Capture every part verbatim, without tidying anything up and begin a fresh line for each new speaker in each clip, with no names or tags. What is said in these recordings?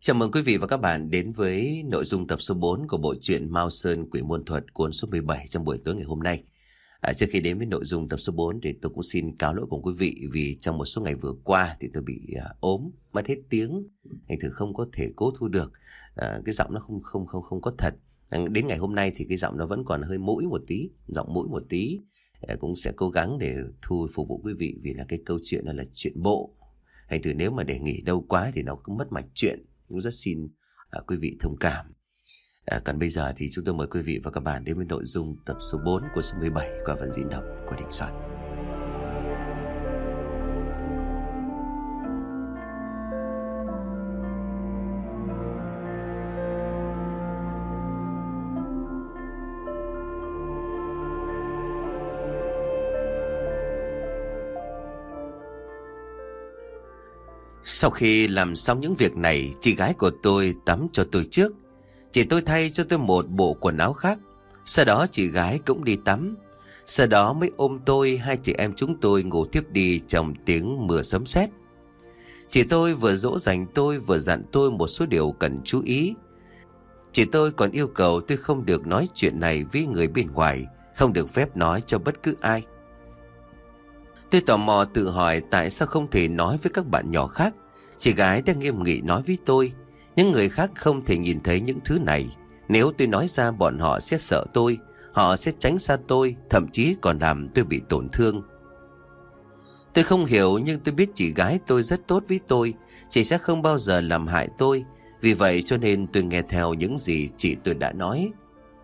Chào mừng quý vị và các bạn đến với nội dung tập số bốn của bộ truyện Mao Sơn Quỷ Môn Thuật cuốn số mười bảy trong buổi tối ngày hôm nay. À, trước khi đến với nội dung tập số bốn thì tôi cũng xin cáo lỗi cùng quý vị vì trong một số ngày vừa qua thì tôi bị à, ốm, mất hết tiếng, thành thử không có thể cố thu được. À, cái giọng nó không không không không có thật. À, đến ngày hôm nay thì cái giọng nó vẫn còn hơi mũi một tí, giọng mũi một tí. À, cũng sẽ cố gắng để thu phục vụ quý vị vì là cái câu chuyện này là chuyện bộ. Thành thử nếu mà để nghỉ lâu quá thì nó cũng mất mạch chuyện. Cũng rất xin à, quý vị thông cảm. à, Còn bây giờ thì chúng tôi mời quý vị và các bạn đến với nội dung tập số bốn của số mười bảy qua phần diễn đọc của Đình Soạn. Sau khi làm xong những việc này, chị gái của tôi tắm cho tôi trước. Chị tôi thay cho tôi một bộ quần áo khác. Sau đó chị gái cũng đi tắm. Sau đó mới ôm tôi, hai chị em chúng tôi ngủ tiếp đi trong tiếng mưa sấm sét. Chị tôi vừa dỗ dành tôi vừa dặn tôi một số điều cần chú ý. Chị tôi còn yêu cầu tôi không được nói chuyện này với người bên ngoài, không được phép nói cho bất cứ ai. Tôi tò mò tự hỏi tại sao không thể nói với các bạn nhỏ khác. Chị gái đang nghiêm nghị nói với tôi, những người khác không thể nhìn thấy những thứ này. Nếu tôi nói ra bọn họ sẽ sợ tôi, họ sẽ tránh xa tôi, thậm chí còn làm tôi bị tổn thương. Tôi không hiểu nhưng tôi biết chị gái tôi rất tốt với tôi, chị sẽ không bao giờ làm hại tôi. Vì vậy cho nên tôi nghe theo những gì chị tôi đã nói.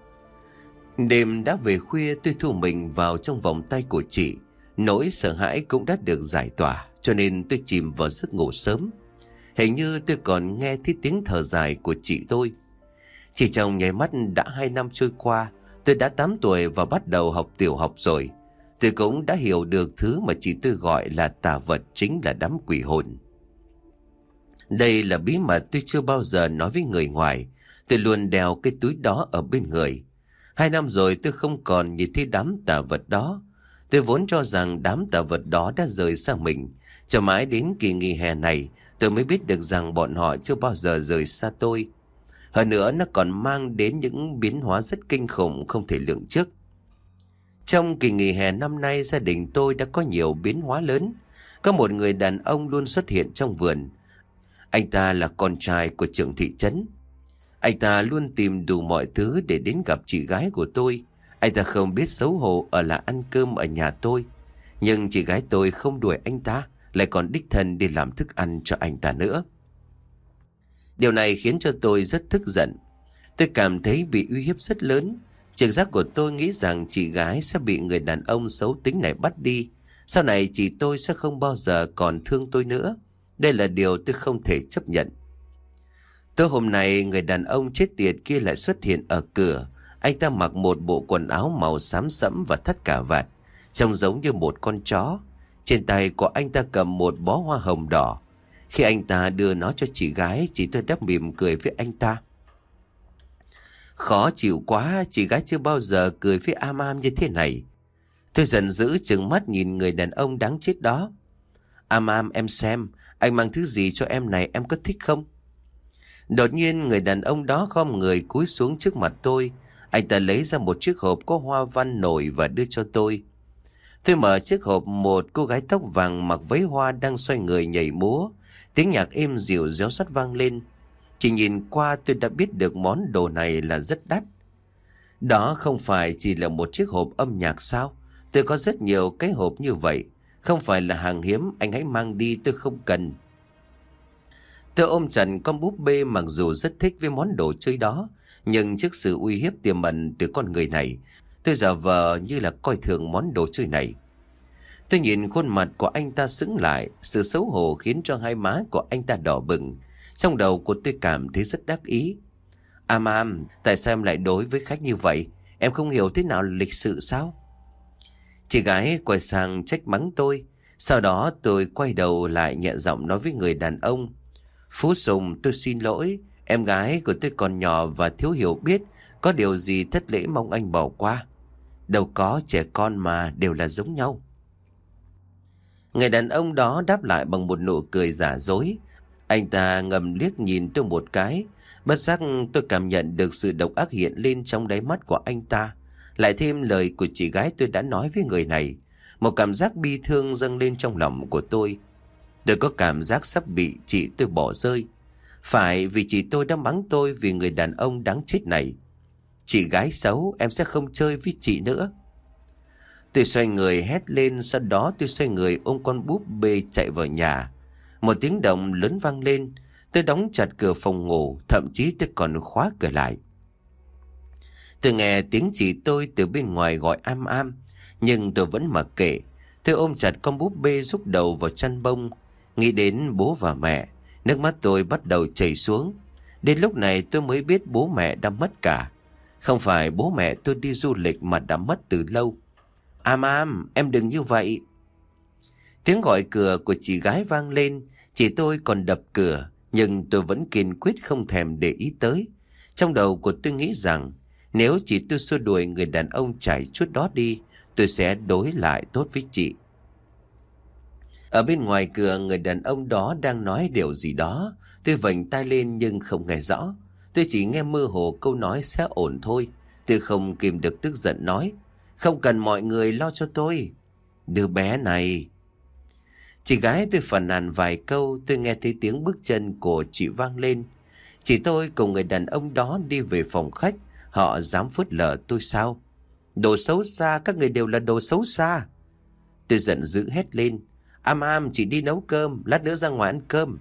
Đêm đã về khuya, tôi thu mình vào trong vòng tay của chị. Nỗi sợ hãi cũng đã được giải tỏa, cho nên tôi chìm vào giấc ngủ sớm. Hình như tôi còn nghe thấy tiếng thở dài của chị tôi. Chỉ trong nháy mắt đã hai năm trôi qua, tôi đã tám tuổi và bắt đầu học tiểu học rồi. Tôi cũng đã hiểu được thứ mà chị tôi gọi là tà vật chính là đám quỷ hồn. Đây là bí mật tôi chưa bao giờ nói với người ngoài. Tôi luôn đeo cái túi đó ở bên người. Hai năm rồi tôi không còn nhìn thấy đám tà vật đó. Tôi vốn cho rằng đám tà vật đó đã rời xa mình. Cho mãi đến kỳ nghỉ hè này, tôi mới biết được rằng bọn họ chưa bao giờ rời xa tôi. Hơn nữa nó còn mang đến những biến hóa rất kinh khủng không thể lường trước. Trong kỳ nghỉ hè năm nay, gia đình tôi đã có nhiều biến hóa lớn. Có một người đàn ông luôn xuất hiện trong vườn. Anh ta là con trai của trưởng thị trấn. Anh ta luôn tìm đủ mọi thứ để đến gặp chị gái của tôi. Anh ta không biết xấu hổ ở lại ăn cơm ở nhà tôi. Nhưng chị gái tôi không đuổi anh ta, lại còn đích thân đi làm thức ăn cho anh ta nữa. Điều này khiến cho tôi rất tức giận. Tôi cảm thấy bị uy hiếp rất lớn. Trực giác của tôi nghĩ rằng chị gái sẽ bị người đàn ông xấu tính này bắt đi. Sau này chị tôi sẽ không bao giờ còn thương tôi nữa. Đây là điều tôi không thể chấp nhận. Tối hôm nay, người đàn ông chết tiệt kia lại xuất hiện ở cửa. Anh ta mặc một bộ quần áo màu xám sẫm và thắt cà vạt, trông giống như một con chó. Trên tay của anh ta cầm một bó hoa hồng đỏ. Khi anh ta đưa nó cho chị gái, chị tôi đáp mỉm cười với anh ta. Khó chịu quá, chị gái chưa bao giờ cười với am am như thế này. Tôi giận dữ trừng mắt nhìn người đàn ông đáng chết đó. Am am, em xem, anh mang thứ gì cho em này, em có thích không? Đột nhiên người đàn ông đó khom người cúi xuống trước mặt tôi. Anh ta lấy ra một chiếc hộp có hoa văn nổi và đưa cho tôi. Tôi mở chiếc hộp, một cô gái tóc vàng mặc váy hoa đang xoay người nhảy múa. Tiếng nhạc êm dịu réo sắt vang lên. Chỉ nhìn qua tôi đã biết được món đồ này là rất đắt. Đó không phải chỉ là một chiếc hộp âm nhạc sao? Tôi có rất nhiều cái hộp như vậy. Không phải là hàng hiếm, anh hãy mang đi, tôi không cần. Tôi ôm chặt con búp bê, mặc dù rất thích với món đồ chơi đó. Nhưng trước sự uy hiếp tiềm ẩn từ con người này, tôi giả vờ như là coi thường món đồ chơi này. Tôi nhìn khuôn mặt của anh ta sững lại, sự xấu hổ khiến cho hai má của anh ta đỏ bừng. Trong đầu của tôi cảm thấy rất đắc ý. Am Am, tại sao em lại đối với khách như vậy? Em không hiểu thế nào là lịch sự sao? Chị gái quay sang trách mắng tôi. Sau đó tôi quay đầu lại nhẹ giọng nói với người đàn ông. Phú Sùng, tôi xin lỗi. Em gái của tôi còn nhỏ và thiếu hiểu biết. Có điều gì thất lễ mong anh bỏ qua. Đâu có, trẻ con mà đều là giống nhau. Người đàn ông đó đáp lại bằng một nụ cười giả dối. Anh ta ngầm liếc nhìn tôi một cái. Bất giác tôi cảm nhận được sự độc ác hiện lên trong đáy mắt của anh ta. Lại thêm lời của chị gái tôi đã nói với người này. Một cảm giác bi thương dâng lên trong lòng của tôi. Tôi có cảm giác sắp bị chị tôi bỏ rơi. Phải vì chị tôi đã mắng tôi vì người đàn ông đáng chết này. Chị gái xấu, em sẽ không chơi với chị nữa. Tôi xoay người hét lên, sau đó tôi xoay người ôm con búp bê chạy vào nhà. Một tiếng động lớn vang lên, tôi đóng chặt cửa phòng ngủ, thậm chí tôi còn khóa cửa lại. Tôi nghe tiếng chị tôi từ bên ngoài gọi am am, nhưng tôi vẫn mặc kệ. Tôi ôm chặt con búp bê rúc đầu vào chăn bông, nghĩ đến bố và mẹ, nước mắt tôi bắt đầu chảy xuống. Đến lúc này tôi mới biết bố mẹ đã mất cả. Không phải bố mẹ tôi đi du lịch mà đã mất từ lâu. Am am, em đừng như vậy. Tiếng gọi cửa của chị gái vang lên. Chị tôi còn đập cửa, nhưng tôi vẫn kiên quyết không thèm để ý tới. Trong đầu của tôi nghĩ rằng nếu chị tôi xua đuổi người đàn ông trải chuốt đó đi, tôi sẽ đối lại tốt với chị. Ở bên ngoài cửa, người đàn ông đó đang nói điều gì đó. Tôi vểnh tai lên nhưng không nghe rõ. Tôi chỉ nghe mơ hồ câu nói sẽ ổn thôi. Tôi không kìm được tức giận nói: không cần mọi người lo cho tôi. Đứa bé này. Chị gái tôi phàn nàn vài câu. Tôi nghe thấy tiếng bước chân của chị vang lên. Chị tôi cùng người đàn ông đó đi về phòng khách. Họ dám phớt lờ tôi sao? Đồ xấu xa, các người đều là đồ xấu xa. Tôi giận dữ hét lên: Am am, chị đi nấu cơm, lát nữa ra ngoài ăn cơm.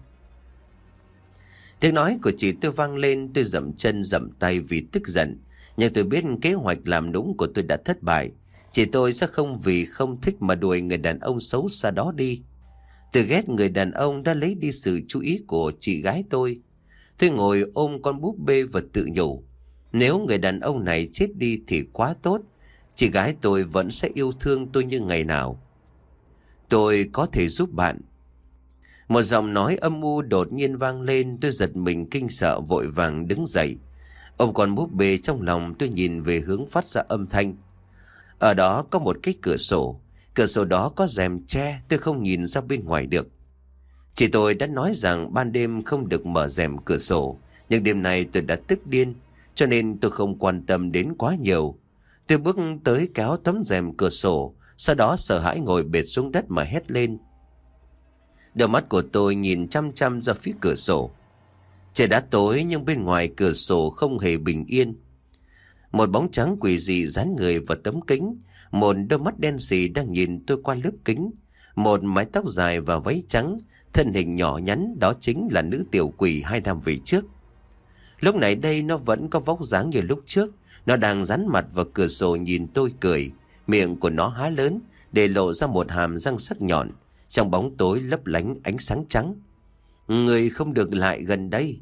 Tiếng nói của chị tôi vang lên. Tôi dậm chân dậm tay vì tức giận. Nhưng tôi biết kế hoạch làm nũng của tôi đã thất bại. Chị tôi sẽ không vì không thích mà đuổi người đàn ông xấu xa đó đi. Tôi ghét người đàn ông đã lấy đi sự chú ý của chị gái tôi. Tôi ngồi ôm con búp bê và tự nhủ: nếu người đàn ông này chết đi thì quá tốt. Chị gái tôi vẫn sẽ yêu thương tôi như ngày nào. Tôi có thể giúp bạn. Một giọng nói âm u đột nhiên vang lên. Tôi giật mình kinh sợ vội vàng đứng dậy. Ôm con búp bê trong lòng, tôi nhìn về hướng phát ra âm thanh. Ở đó có một cái cửa sổ. Cửa sổ đó có rèm che, tôi không nhìn ra bên ngoài được. Chị tôi đã nói rằng ban đêm không được mở rèm cửa sổ. Nhưng đêm nay tôi đã tức điên, cho nên tôi không quan tâm đến quá nhiều. Tôi bước tới kéo tấm rèm cửa sổ, sau đó sợ hãi ngồi bệt xuống đất mà hét lên. Đôi mắt của tôi nhìn chăm chăm ra phía cửa sổ. Trời đã tối nhưng bên ngoài cửa sổ không hề bình yên. Một bóng trắng quỷ dị dán người vào tấm kính. Một đôi mắt đen sì đang nhìn tôi qua lớp kính. Một mái tóc dài và váy trắng, thân hình nhỏ nhắn, đó chính là nữ tiểu quỷ hai năm về trước. Lúc này đây nó vẫn có vóc dáng như lúc trước. Nó đang dán mặt vào cửa sổ nhìn tôi cười. Miệng của nó há lớn để lộ ra một hàm răng sắc nhọn. Trong bóng tối lấp lánh ánh sáng trắng. Người không được lại gần đây.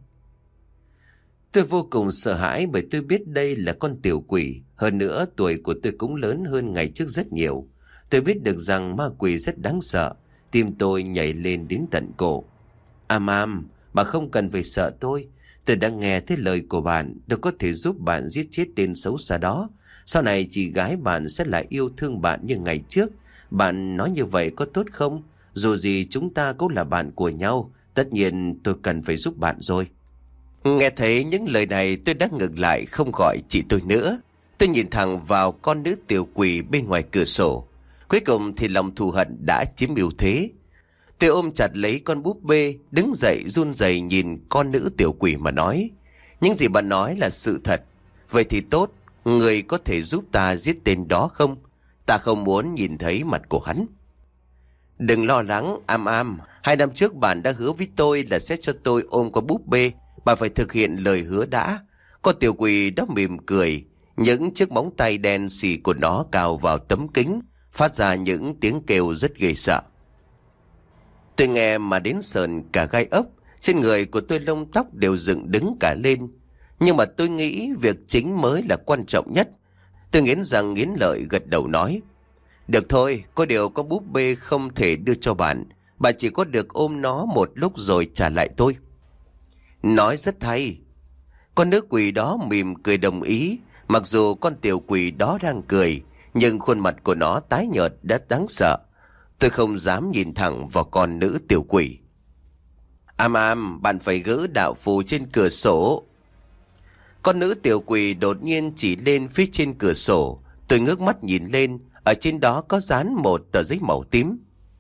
Tôi vô cùng sợ hãi bởi tôi biết đây là con tiểu quỷ. Hơn nữa tuổi của tôi cũng lớn hơn ngày trước rất nhiều. Tôi biết được rằng ma quỷ rất đáng sợ. Tim tôi nhảy lên đến tận cổ. Am am, bà không cần phải sợ tôi. Tôi đã nghe thấy lời của bạn. Tôi có thể giúp bạn giết chết tên xấu xa đó. Sau này chị gái bạn sẽ lại yêu thương bạn như ngày trước. Bạn nói như vậy có tốt không? Dù gì chúng ta cũng là bạn của nhau. Tất nhiên tôi cần phải giúp bạn rồi. Nghe thấy những lời này, tôi đã ngừng lại không gọi chị tôi nữa. Tôi nhìn thẳng vào con nữ tiểu quỷ bên ngoài cửa sổ. Cuối cùng thì lòng thù hận đã chiếm ưu thế. Tôi ôm chặt lấy con búp bê, đứng dậy run rẩy nhìn con nữ tiểu quỷ mà nói: những gì bạn nói là sự thật. Vậy thì tốt, người có thể giúp ta giết tên đó không? Ta không muốn nhìn thấy mặt của hắn. Đừng lo lắng, Am Am. Hai năm trước bạn đã hứa với tôi là sẽ cho tôi ôm con búp bê. Bạn phải thực hiện lời hứa đã. Con tiểu quỷ đó mỉm cười. Những chiếc móng tay đen xì của nó cào vào tấm kính, phát ra những tiếng kêu rất ghê sợ. Tôi nghe mà đến sờn cả gai ốc. Trên người của tôi lông tóc đều dựng đứng cả lên. Nhưng mà tôi nghĩ việc chính mới là quan trọng nhất. Tôi nghiến răng nghiến lợi gật đầu nói: được thôi, có điều con búp bê không thể đưa cho bạn. Bạn chỉ có được ôm nó một lúc rồi trả lại tôi. Nói rất hay. Con nữ quỷ đó mỉm cười đồng ý. Mặc dù con tiểu quỷ đó đang cười, nhưng khuôn mặt của nó tái nhợt rất đáng sợ. Tôi không dám nhìn thẳng vào con nữ tiểu quỷ. Am am, bạn phải gỡ đạo phù trên cửa sổ. Con nữ tiểu quỷ đột nhiên chỉ lên phía trên cửa sổ. Tôi ngước mắt nhìn lên, ở trên đó có dán một tờ giấy màu tím.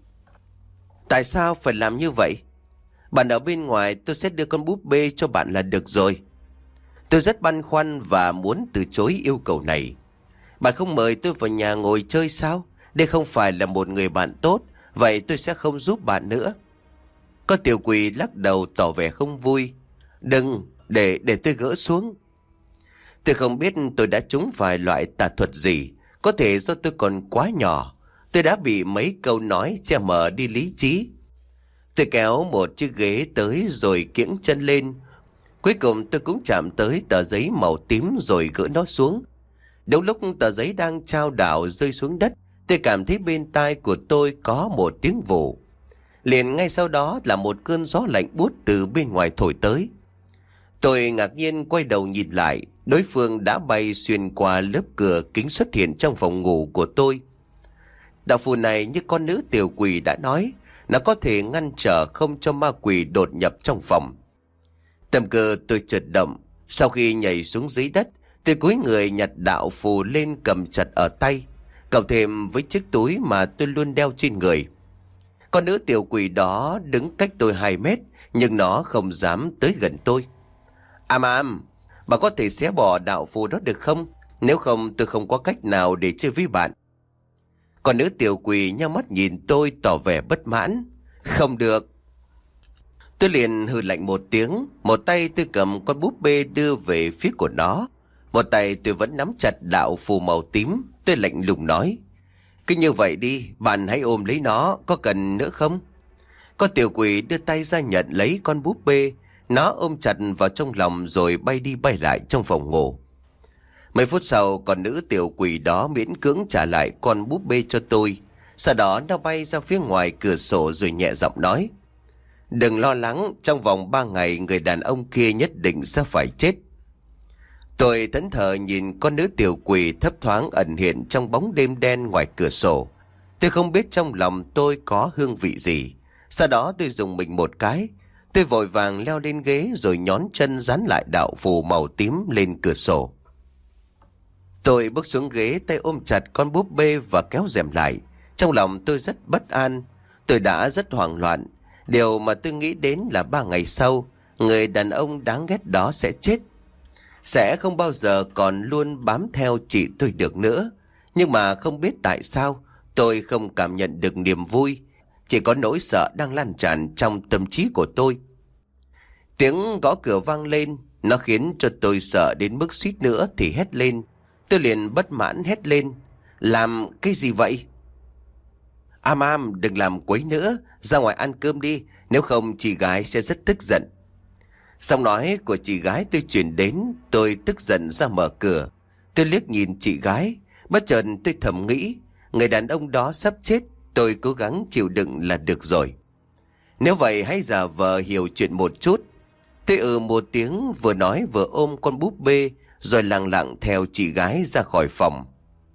Tại sao phải làm như vậy? Bạn ở bên ngoài, tôi sẽ đưa con búp bê cho bạn là được rồi. Tôi rất băn khoăn và muốn từ chối yêu cầu này. Bạn không mời tôi vào nhà ngồi chơi sao? Đây không phải là một người bạn tốt, vậy tôi sẽ không giúp bạn nữa. Con tiểu quỷ lắc đầu tỏ vẻ không vui. Đừng, để để tôi gỡ xuống. Tôi không biết tôi đã trúng phải loại tà thuật gì. Có thể do tôi còn quá nhỏ. Tôi đã bị mấy câu nói che mờ đi lý trí. Tôi kéo một chiếc ghế tới rồi kiễng chân lên. Cuối cùng tôi cũng chạm tới tờ giấy màu tím rồi gỡ nó xuống. Đúng lúc tờ giấy đang chao đảo rơi xuống đất, tôi cảm thấy bên tai của tôi có một tiếng vù. Liền ngay sau đó là một cơn gió lạnh buốt từ bên ngoài thổi tới. Tôi ngạc nhiên quay đầu nhìn lại, đối phương đã bay xuyên qua lớp cửa kính xuất hiện trong phòng ngủ của tôi. Đạo phù này như con nữ tiểu quỷ đã nói, nó có thể ngăn trở không cho ma quỷ đột nhập trong phòng. Tâm cơ tôi chợt động, sau khi nhảy xuống dưới đất, tôi cúi người nhặt đạo phù lên cầm chặt ở tay, cộng thêm với chiếc túi mà tôi luôn đeo trên người. Con nữ tiểu quỷ đó đứng cách tôi hai mét, nhưng nó không dám tới gần tôi. Am am, bà có thể xé bỏ đạo phù đó được không? Nếu không tôi không có cách nào để chơi với bạn. Con nữ tiểu quỷ nhắm mắt nhìn tôi tỏ vẻ bất mãn. Không được. Tôi liền hừ lạnh một tiếng, một tay tôi cầm con búp bê đưa về phía của nó, một tay tôi vẫn nắm chặt đạo phù màu tím. Tôi lạnh lùng nói, cứ như vậy đi, bạn hãy ôm lấy nó, có cần nữa không? Con tiểu quỷ đưa tay ra nhận lấy con búp bê, nó ôm chặt vào trong lòng rồi bay đi bay lại trong phòng ngủ. Mấy phút sau, con nữ tiểu quỷ đó miễn cưỡng trả lại con búp bê cho tôi. Sau đó nó bay ra phía ngoài cửa sổ rồi nhẹ giọng nói, đừng lo lắng, trong vòng ba ngày người đàn ông kia nhất định sẽ phải chết. Tôi thẫn thờ nhìn con nữ tiểu quỷ thấp thoáng ẩn hiện trong bóng đêm đen ngoài cửa sổ. Tôi không biết trong lòng tôi có hương vị gì. Sau đó tôi dùng mình một cái. Tôi vội vàng leo lên ghế rồi nhón chân dán lại đạo phù màu tím lên cửa sổ. Tôi bước xuống ghế, tay ôm chặt con búp bê và kéo rèm lại. Trong lòng tôi rất bất an. Tôi đã rất hoảng loạn. Điều mà tôi nghĩ đến là ba ngày sau, người đàn ông đáng ghét đó sẽ chết. Sẽ không bao giờ còn luôn bám theo chị tôi được nữa. Nhưng mà không biết tại sao tôi không cảm nhận được niềm vui. Chỉ có nỗi sợ đang lan tràn trong tâm trí của tôi. Tiếng gõ cửa vang lên, nó khiến cho tôi sợ đến mức suýt nữa thì hét lên. Tôi liền bất mãn hét lên, làm cái gì vậy? Am am, đừng làm quấy nữa, ra ngoài ăn cơm đi, nếu không chị gái sẽ rất tức giận. Giọng nói của chị gái tôi truyền đến, tôi tức giận ra mở cửa. Tôi liếc nhìn chị gái, bất chợt tôi thầm nghĩ, người đàn ông đó sắp chết, tôi cố gắng chịu đựng là được rồi. Nếu vậy hãy giả vờ hiểu chuyện một chút. Tôi ừ một tiếng, vừa nói vừa ôm con búp bê, rồi lặng lặng theo chị gái ra khỏi phòng.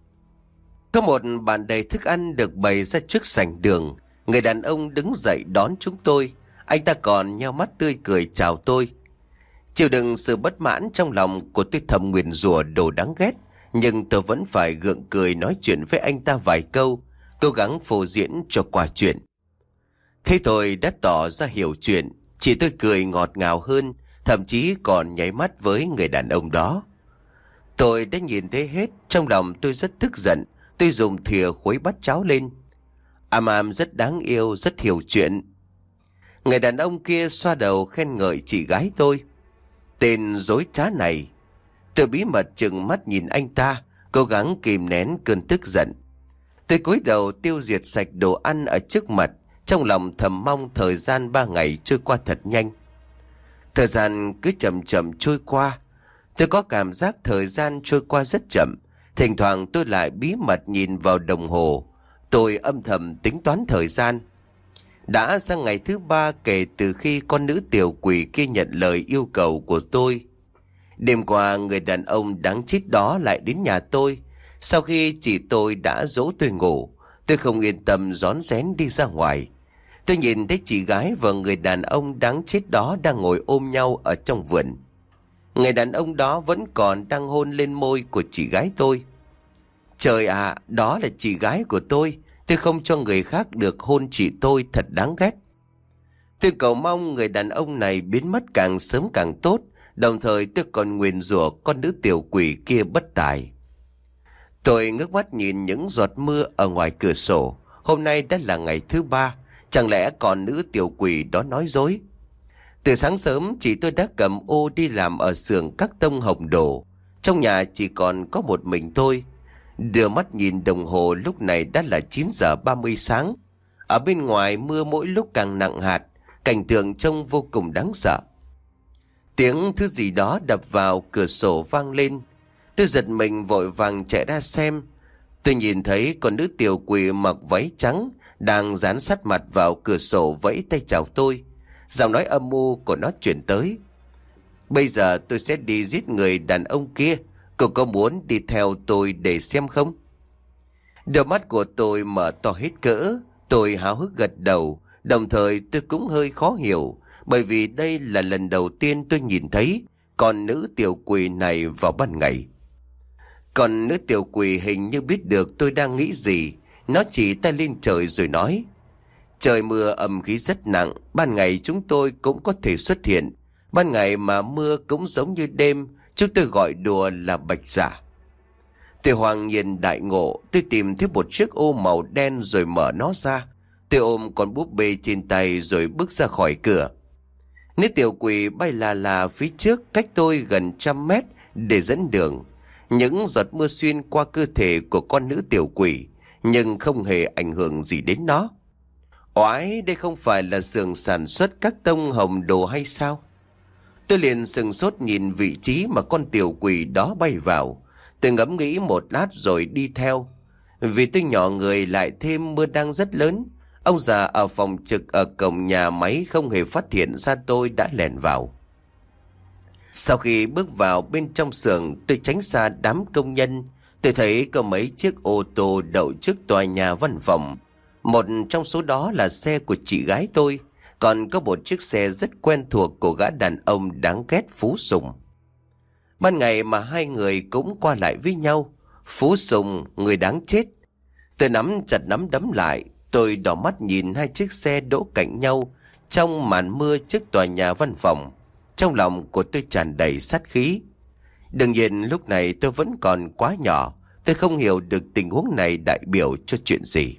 Có một bàn đầy thức ăn được bày ra trước sảnh đường. Người đàn ông đứng dậy đón chúng tôi. Anh ta còn nheo mắt tươi cười chào tôi. Chịu đựng sự bất mãn trong lòng của tôi thầm nguyền rủa đồ đáng ghét, nhưng tôi vẫn phải gượng cười nói chuyện với anh ta vài câu, cố gắng phô diễn cho qua chuyện. Thế tôi đã tỏ ra hiểu chuyện, chị tôi cười ngọt ngào hơn, thậm chí còn nháy mắt với người đàn ông đó. Tôi đã nhìn thấy hết, trong lòng tôi rất tức giận. Tôi dùng thìa khuấy bát cháo lên. Am am rất đáng yêu, rất hiểu chuyện. Người đàn ông kia xoa đầu khen ngợi chị gái tôi. Tên dối trá này. Tôi bí mật trừng mắt nhìn anh ta, cố gắng kìm nén cơn tức giận. Tôi cúi đầu tiêu diệt sạch đồ ăn ở trước mặt, trong lòng thầm mong thời gian ba ngày trôi qua thật nhanh. Thời gian cứ chậm chậm trôi qua. Tôi có cảm giác thời gian trôi qua rất chậm. Thỉnh thoảng tôi lại bí mật nhìn vào đồng hồ. Tôi âm thầm tính toán thời gian. Đã sang ngày thứ ba kể từ khi con nữ tiểu quỷ kia nhận lời yêu cầu của tôi. Đêm qua người đàn ông đáng chết đó lại đến nhà tôi. Sau khi chị tôi đã dỗ tôi ngủ, tôi không yên tâm rón rén đi ra ngoài. Tôi nhìn thấy chị gái và người đàn ông đáng chết đó đang ngồi ôm nhau ở trong vườn. Người đàn ông đó vẫn còn đang hôn lên môi của chị gái tôi. Trời ạ, đó là chị gái của tôi. Tôi không cho người khác được hôn chị tôi, thật đáng ghét. Tôi cầu mong người đàn ông này biến mất càng sớm càng tốt. Đồng thời tôi còn nguyền rủa con nữ tiểu quỷ kia bất tài. Tôi ngước mắt nhìn những giọt mưa ở ngoài cửa sổ. Hôm nay đã là ngày thứ ba. Chẳng lẽ còn nữ tiểu quỷ đó nói dối? Từ sáng sớm chị tôi đã cầm ô đi làm ở xưởng các tông hồng đồ. Trong nhà chỉ còn có một mình tôi. Đưa mắt nhìn đồng hồ, lúc này đã là chín giờ ba mươi sáng. Ở bên ngoài mưa mỗi lúc càng nặng hạt. Cảnh tượng trông vô cùng đáng sợ. Tiếng thứ gì đó đập vào cửa sổ vang lên. Tôi giật mình vội vàng chạy ra xem. Tôi nhìn thấy con nữ tiểu quỷ mặc váy trắng đang dán sát mặt vào cửa sổ vẫy tay chào tôi. Giọng nói âm u của nó chuyển tới. Bây giờ tôi sẽ đi giết người đàn ông kia. Cậu có muốn đi theo tôi để xem không? Đôi mắt của tôi mở to hết cỡ. Tôi háo hức gật đầu. Đồng thời tôi cũng hơi khó hiểu. Bởi vì đây là lần đầu tiên tôi nhìn thấy con nữ tiểu quỷ này vào ban ngày. Còn nữ tiểu quỷ hình như biết được tôi đang nghĩ gì. Nó chỉ tay lên trời rồi nói. Trời mưa âm khí rất nặng. Ban ngày chúng tôi cũng có thể xuất hiện. Ban ngày mà mưa cũng giống như đêm. Chúng tôi gọi đùa là bạch giả. Tôi hoàng nhiên đại ngộ. Tôi tìm thấy một chiếc ô màu đen rồi mở nó ra. Tôi ôm con búp bê trên tay rồi bước ra khỏi cửa. Nữ tiểu quỷ bay là là phía trước cách tôi gần trăm mét để dẫn đường. Những giọt mưa xuyên qua cơ thể của con nữ tiểu quỷ, nhưng không hề ảnh hưởng gì đến nó. Oái, đây không phải là xưởng sản xuất các tông hồng đồ hay sao? Tôi liền sừng sốt nhìn vị trí mà con tiểu quỷ đó bay vào. Tôi ngẫm nghĩ một lát rồi đi theo. Vì tôi nhỏ người lại thêm mưa đang rất lớn. Ông già ở phòng trực ở cổng nhà máy không hề phát hiện ra tôi đã lẻn vào. Sau khi bước vào bên trong xưởng, tôi tránh xa đám công nhân. Tôi thấy có mấy chiếc ô tô đậu trước tòa nhà văn phòng. Một trong số đó là xe của chị gái tôi. Còn có một chiếc xe rất quen thuộc của gã đàn ông đáng ghét Phú Sùng. Ban ngày mà hai người cũng qua lại với nhau. Phú Sùng, người đáng chết. Tôi nắm chặt nắm đấm lại. Tôi đỏ mắt nhìn hai chiếc xe đỗ cạnh nhau trong màn mưa trước tòa nhà văn phòng. Trong lòng của tôi tràn đầy sát khí. Đương nhiên lúc này tôi vẫn còn quá nhỏ. Tôi không hiểu được tình huống này đại biểu cho chuyện gì.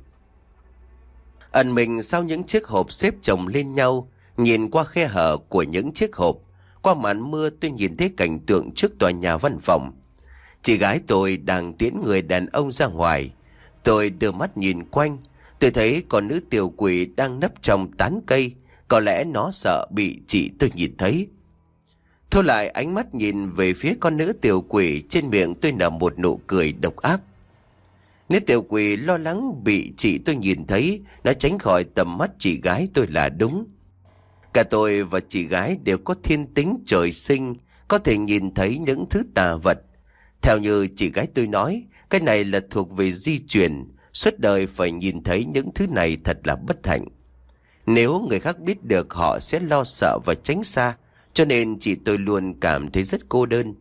Ẩn mình sau những chiếc hộp xếp chồng lên nhau, nhìn qua khe hở của những chiếc hộp. Qua màn mưa tôi nhìn thấy cảnh tượng trước tòa nhà văn phòng. Chị gái tôi đang tiễn người đàn ông ra ngoài. Tôi đưa mắt nhìn quanh. Tôi thấy con nữ tiểu quỷ đang nấp trong tán cây. Có lẽ nó sợ bị chị tôi nhìn thấy. Thôi lại ánh mắt nhìn về phía con nữ tiểu quỷ, trên miệng tôi nở một nụ cười độc ác. Nữ tiểu quỷ lo lắng bị chị tôi nhìn thấy, nó tránh khỏi tầm mắt chị gái tôi là đúng. Cả tôi và chị gái đều có thiên tính trời sinh, có thể nhìn thấy những thứ tà vật. Theo như chị gái tôi nói, cái này là thuộc về di truyền, suốt đời phải nhìn thấy những thứ này thật là bất hạnh. Nếu người khác biết được họ sẽ lo sợ và tránh xa, cho nên chị tôi luôn cảm thấy rất cô đơn.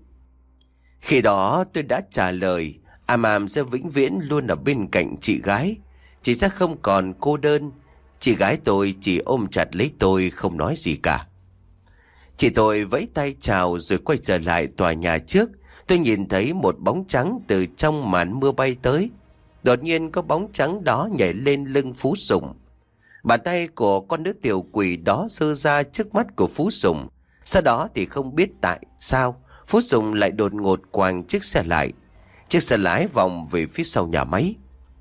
Khi đó tôi đã trả lời, Am Am sẽ vĩnh viễn luôn ở bên cạnh chị gái. Chị sẽ không còn cô đơn. Chị gái tôi chỉ ôm chặt lấy tôi không nói gì cả. Chị tôi vẫy tay chào rồi quay trở lại tòa nhà trước. Tôi nhìn thấy một bóng trắng từ trong màn mưa bay tới. Đột nhiên có bóng trắng đó nhảy lên lưng Phú Sùng. Bàn tay của con nữ tiểu quỷ đó giơ ra trước mắt của Phú Sùng. Sau đó thì không biết tại sao Phú Sùng lại đột ngột quàng chiếc xe lại. Chiếc xe lái vòng về phía sau nhà máy.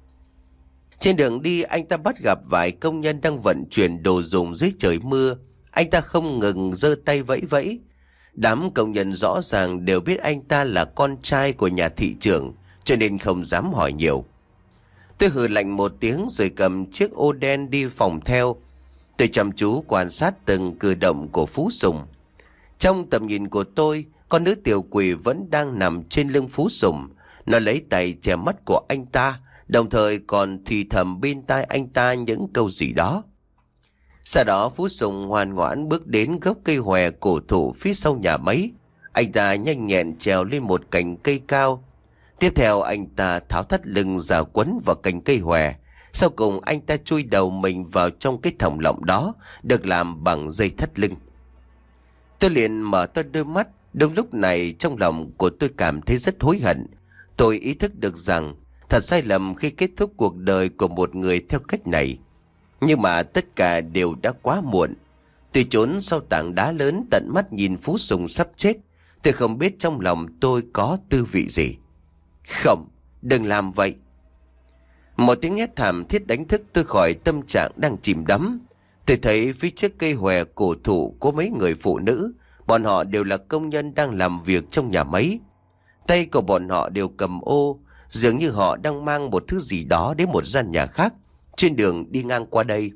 Trên đường đi anh ta bắt gặp vài công nhân đang vận chuyển đồ dùng dưới trời mưa. Anh ta không ngừng giơ tay vẫy vẫy. Đám công nhân rõ ràng đều biết anh ta là con trai của nhà thị trưởng, cho nên không dám hỏi nhiều. Tôi hừ lạnh một tiếng rồi cầm chiếc ô đen đi phòng theo. Tôi chăm chú quan sát từng cử động của Phú Sùng. Trong tầm nhìn của tôi, con nữ tiểu quỷ vẫn đang nằm trên lưng Phú Sùng. Nó lấy tay che mắt của anh ta, đồng thời còn thì thầm bên tai anh ta những câu gì đó. Sau đó Phú Sùng ngoan ngoãn bước đến gốc cây hòe cổ thụ phía sau nhà máy. Anh ta nhanh nhẹn trèo lên một cành cây cao. Tiếp theo anh ta tháo thắt lưng ra quấn vào cành cây hòe. Sau cùng anh ta chui đầu mình vào trong cái thòng lọng đó, được làm bằng dây thắt lưng. Tôi liền mở to đôi mắt. Đúng lúc này trong lòng của tôi cảm thấy rất hối hận. Tôi ý thức được rằng thật sai lầm khi kết thúc cuộc đời của một người theo cách này. Nhưng mà tất cả đều đã quá muộn. Tôi trốn sau tảng đá lớn, tận mắt nhìn Phú Sùng sắp chết. Tôi không biết trong lòng tôi có tư vị gì. Không, đừng làm vậy. Một tiếng hét thảm thiết đánh thức tôi khỏi tâm trạng đang chìm đắm. Tôi thấy phía trước cây hòe cổ thụ có mấy người phụ nữ. Bọn họ đều là công nhân đang làm việc trong nhà máy. Tay của bọn họ đều cầm ô, dường như họ đang mang một thứ gì đó đến một gian nhà khác, trên đường đi ngang qua đây.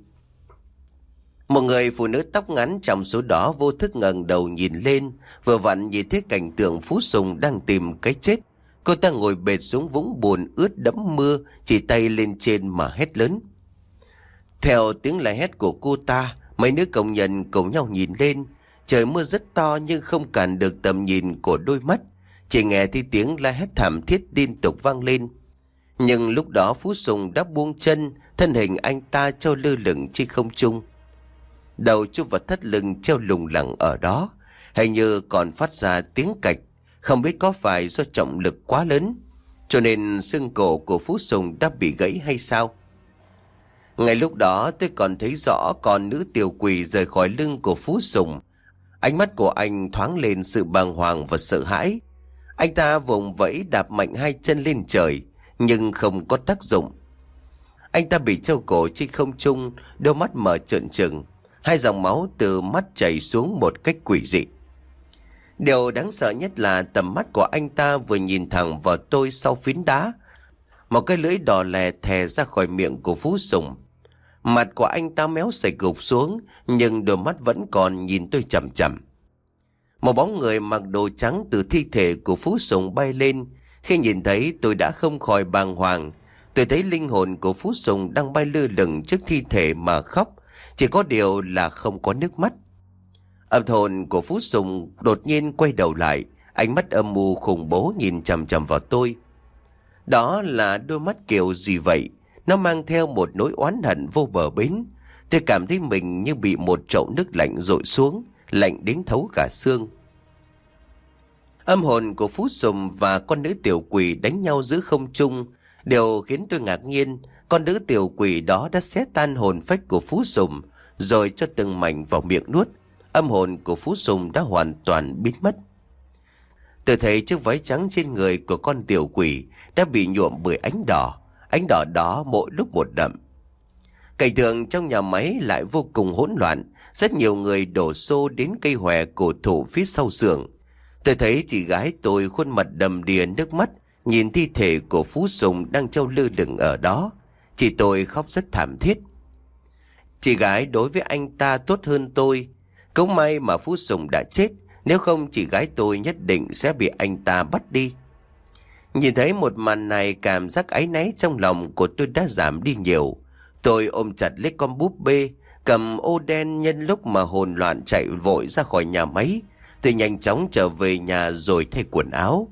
Một người phụ nữ tóc ngắn trong số đó vô thức ngẩng đầu nhìn lên, vừa vặn nhìn thấy cảnh tượng Phú Sùng đang tìm cái chết. Cô ta ngồi bệt xuống vũng bùn ướt đẫm mưa, chỉ tay lên trên mà hét lớn. Theo tiếng la hét của cô ta, mấy nữ công nhân cùng nhau nhìn lên. Trời mưa rất to nhưng không cản được tầm nhìn của đôi mắt. Chỉ nghe thấy tiếng la hét thảm thiết liên tục vang lên. Nhưng lúc đó Phú Sùng đã buông chân, thân hình anh ta treo lơ lửng trên không trung. Đầu chụp vào thắt lưng treo lủng lẳng ở đó, hình như còn phát ra tiếng cạch. Không biết có phải do trọng lực quá lớn, cho nên xương cổ của Phú Sùng đã bị gãy hay sao? Ngay lúc đó tôi còn thấy rõ con nữ tiểu quỷ rời khỏi lưng của Phú Sùng. Ánh mắt của anh thoáng lên sự bàng hoàng và sợ hãi. Anh ta vùng vẫy đạp mạnh hai chân lên trời, nhưng không có tác dụng. Anh ta bị treo cổ trên không trung, đôi mắt mở trợn trừng, hai dòng máu từ mắt chảy xuống một cách quỷ dị. Điều đáng sợ nhất là tầm mắt của anh ta vừa nhìn thẳng vào tôi sau phiến đá. Một cái lưỡi đỏ lè thè ra khỏi miệng của Phú Sùng. Mặt của anh ta méo sạch gục xuống, nhưng đôi mắt vẫn còn nhìn tôi chằm chằm. Một bóng người mặc đồ trắng từ thi thể của Phú Sùng bay lên. Khi nhìn thấy tôi đã không khỏi bàng hoàng. Tôi thấy linh hồn của Phú Sùng đang bay lơ lửng trước thi thể mà khóc. Chỉ có điều là không có nước mắt. Âm hồn của Phú Sùng đột nhiên quay đầu lại, ánh mắt âm mưu khủng bố nhìn chằm chằm vào tôi. Đó là đôi mắt kiểu gì vậy? Nó mang theo một nỗi oán hận vô bờ bến. Tôi cảm thấy mình như bị một chậu nước lạnh dội xuống, lạnh đến thấu cả xương. Âm hồn của Phú Sùng và con nữ tiểu quỷ đánh nhau giữa không trung. Điều khiến tôi ngạc nhiên, con nữ tiểu quỷ đó đã xé tan hồn phách của Phú Sùng, rồi cho từng mảnh vào miệng nuốt. Âm hồn của Phú Sùng đã hoàn toàn biến mất. Tôi thấy chiếc váy trắng trên người của con tiểu quỷ đã bị nhuộm bởi ánh đỏ. Ánh đỏ đó mỗi lúc một đậm. Cảnh tượng trong nhà máy lại vô cùng hỗn loạn. Rất nhiều người đổ xô đến cây hòe cổ thụ phía sau xưởng. Tôi thấy chị gái tôi khuôn mặt đầm đìa nước mắt, nhìn thi thể của Phú Sùng đang treo lơ lửng ở đó. Chị tôi khóc rất thảm thiết. Chị gái đối với anh ta tốt hơn tôi. Cũng may mà Phú Sùng đã chết, nếu không chị gái tôi nhất định sẽ bị anh ta bắt đi. Nhìn thấy một màn này, cảm giác áy náy trong lòng của tôi đã giảm đi nhiều. Tôi ôm chặt lấy con búp bê, cầm ô đen nhân lúc mà hồn loạn chạy vội ra khỏi nhà máy. Tôi nhanh chóng trở về nhà rồi thay quần áo.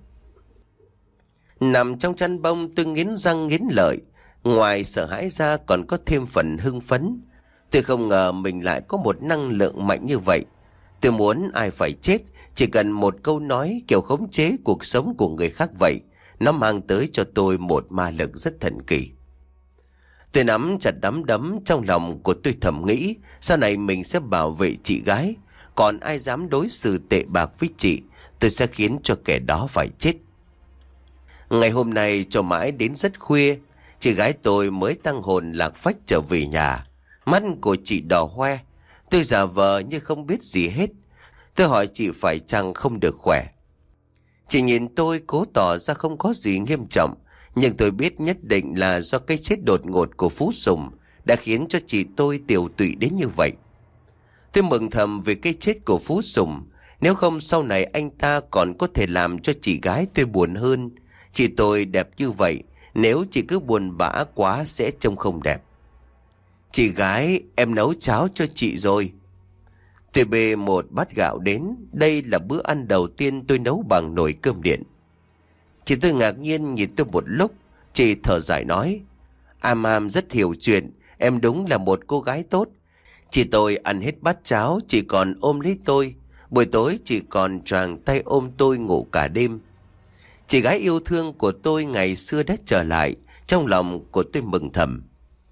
Nằm trong chăn bông tôi nghiến răng nghiến lợi. Ngoài sợ hãi ra còn có thêm phần hưng phấn. Tôi không ngờ mình lại có một năng lượng mạnh như vậy. Tôi muốn ai phải chết, chỉ cần một câu nói kiểu khống chế cuộc sống của người khác vậy. Nó mang tới cho tôi một ma lực rất thần kỳ. Tôi nắm chặt nắm đấm, trong lòng của tôi thầm nghĩ sau này mình sẽ bảo vệ chị gái. Còn ai dám đối xử tệ bạc với chị, tôi sẽ khiến cho kẻ đó phải chết. Ngày hôm nay cho mãi đến rất khuya, chị gái tôi mới tăng hồn lạc phách trở về nhà. Mắt của chị đỏ hoe. Tôi giả vờ như không biết gì hết. Tôi hỏi chị phải chăng không được khỏe. Chị nhìn tôi cố tỏ ra không có gì nghiêm trọng, nhưng tôi biết nhất định là do cái chết đột ngột của Phú Sùng đã khiến cho chị tôi tiều tụy đến như vậy. Tôi mừng thầm về cái chết của Phú Sùng. Nếu không sau này anh ta còn có thể làm cho chị gái tôi buồn hơn. Chị tôi đẹp như vậy, nếu chị cứ buồn bã quá sẽ trông không đẹp. Chị gái, em nấu cháo cho chị rồi. Tôi bê một bát gạo đến. Đây là bữa ăn đầu tiên tôi nấu bằng nồi cơm điện. Chị tôi ngạc nhiên nhìn tôi một lúc. Chị thở dài nói: Am Am rất hiểu chuyện, em đúng là một cô gái tốt. Chị tôi ăn hết bát cháo, chị còn ôm lấy tôi. Buổi tối chị còn choàng tay ôm tôi ngủ cả đêm. Chị gái yêu thương của tôi ngày xưa đã trở lại. Trong lòng của tôi mừng thầm.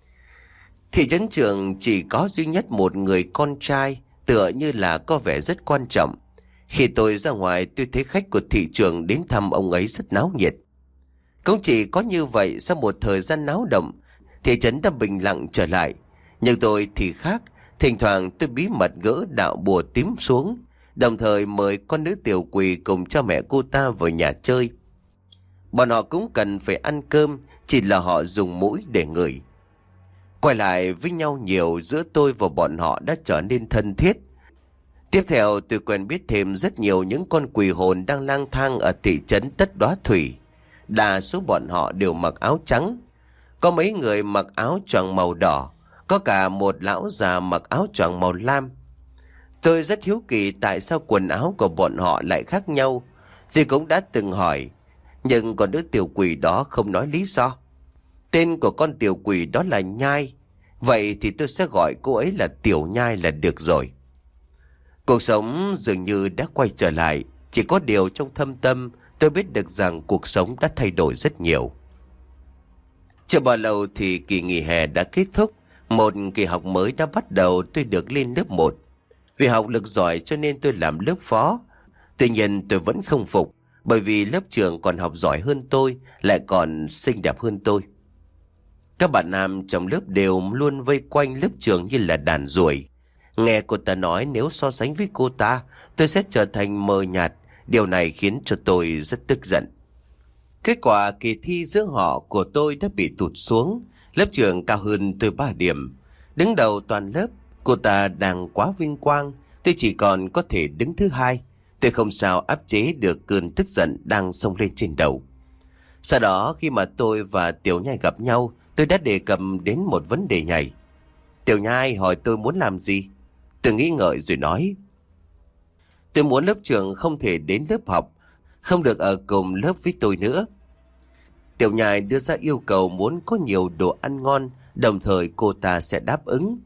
Thị trấn trưởng chỉ có duy nhất một người con trai, tựa như là có vẻ rất quan trọng. Khi tôi ra ngoài, tôi thấy khách của thị trường đến thăm ông ấy rất náo nhiệt. Cũng chỉ có như vậy, sau một thời gian náo động, thị trấn đã bình lặng trở lại. Nhưng tôi thì khác. Thỉnh thoảng tôi bí mật gỡ đạo bùa tím xuống, đồng thời mời con nữ tiểu quỷ cùng cha mẹ cô ta vào nhà chơi. Bọn họ cũng cần phải ăn cơm, chỉ là họ dùng mũi để ngửi. Quay lại với nhau nhiều, giữa tôi và bọn họ đã trở nên thân thiết. Tiếp theo tôi quen biết thêm rất nhiều những con quỷ hồn đang lang thang ở thị trấn Tất Đóa Thủy. Đa số bọn họ đều mặc áo trắng. Có mấy người mặc áo choàng màu đỏ. Có cả một lão già mặc áo choàng màu lam. Tôi rất hiếu kỳ tại sao quần áo của bọn họ lại khác nhau. Thì cũng đã từng hỏi, nhưng con đứa tiểu quỷ đó không nói lý do. Tên của con tiểu quỷ đó là Nhai. Vậy thì tôi sẽ gọi cô ấy là Tiểu Nhai là được rồi. Cuộc sống dường như đã quay trở lại. Chỉ có điều trong thâm tâm tôi biết được rằng cuộc sống đã thay đổi rất nhiều. Chưa bao lâu thì kỳ nghỉ hè đã kết thúc. Một kỳ học mới đã bắt đầu. Tôi được lên lớp một. Vì học lực giỏi cho nên tôi làm lớp phó. Tuy nhiên tôi vẫn không phục, bởi vì lớp trưởng còn học giỏi hơn tôi, lại còn xinh đẹp hơn tôi. Các bạn nam trong lớp đều luôn vây quanh lớp trưởng như là đàn ruồi. Nghe cô ta nói nếu so sánh với cô ta, tôi sẽ trở thành mờ nhạt. Điều này khiến cho tôi rất tức giận. Kết quả kỳ thi giữa họ của tôi đã bị tụt xuống. Lớp trưởng cao hơn tôi ba điểm. Đứng đầu toàn lớp, cô ta đang quá vinh quang. Tôi chỉ còn có thể đứng thứ hai. Tôi không sao áp chế được cơn tức giận đang xông lên trên đầu. Sau đó khi mà tôi và Tiểu Nhai gặp nhau, tôi đã đề cập đến một vấn đề nhảy. Tiểu Nhai hỏi tôi muốn làm gì. Tôi nghĩ ngợi rồi nói: Tôi muốn lớp trưởng không thể đến lớp học, không được ở cùng lớp với tôi nữa. Tiểu Nhai đưa ra yêu cầu muốn có nhiều đồ ăn ngon, đồng thời cô ta sẽ đáp ứng.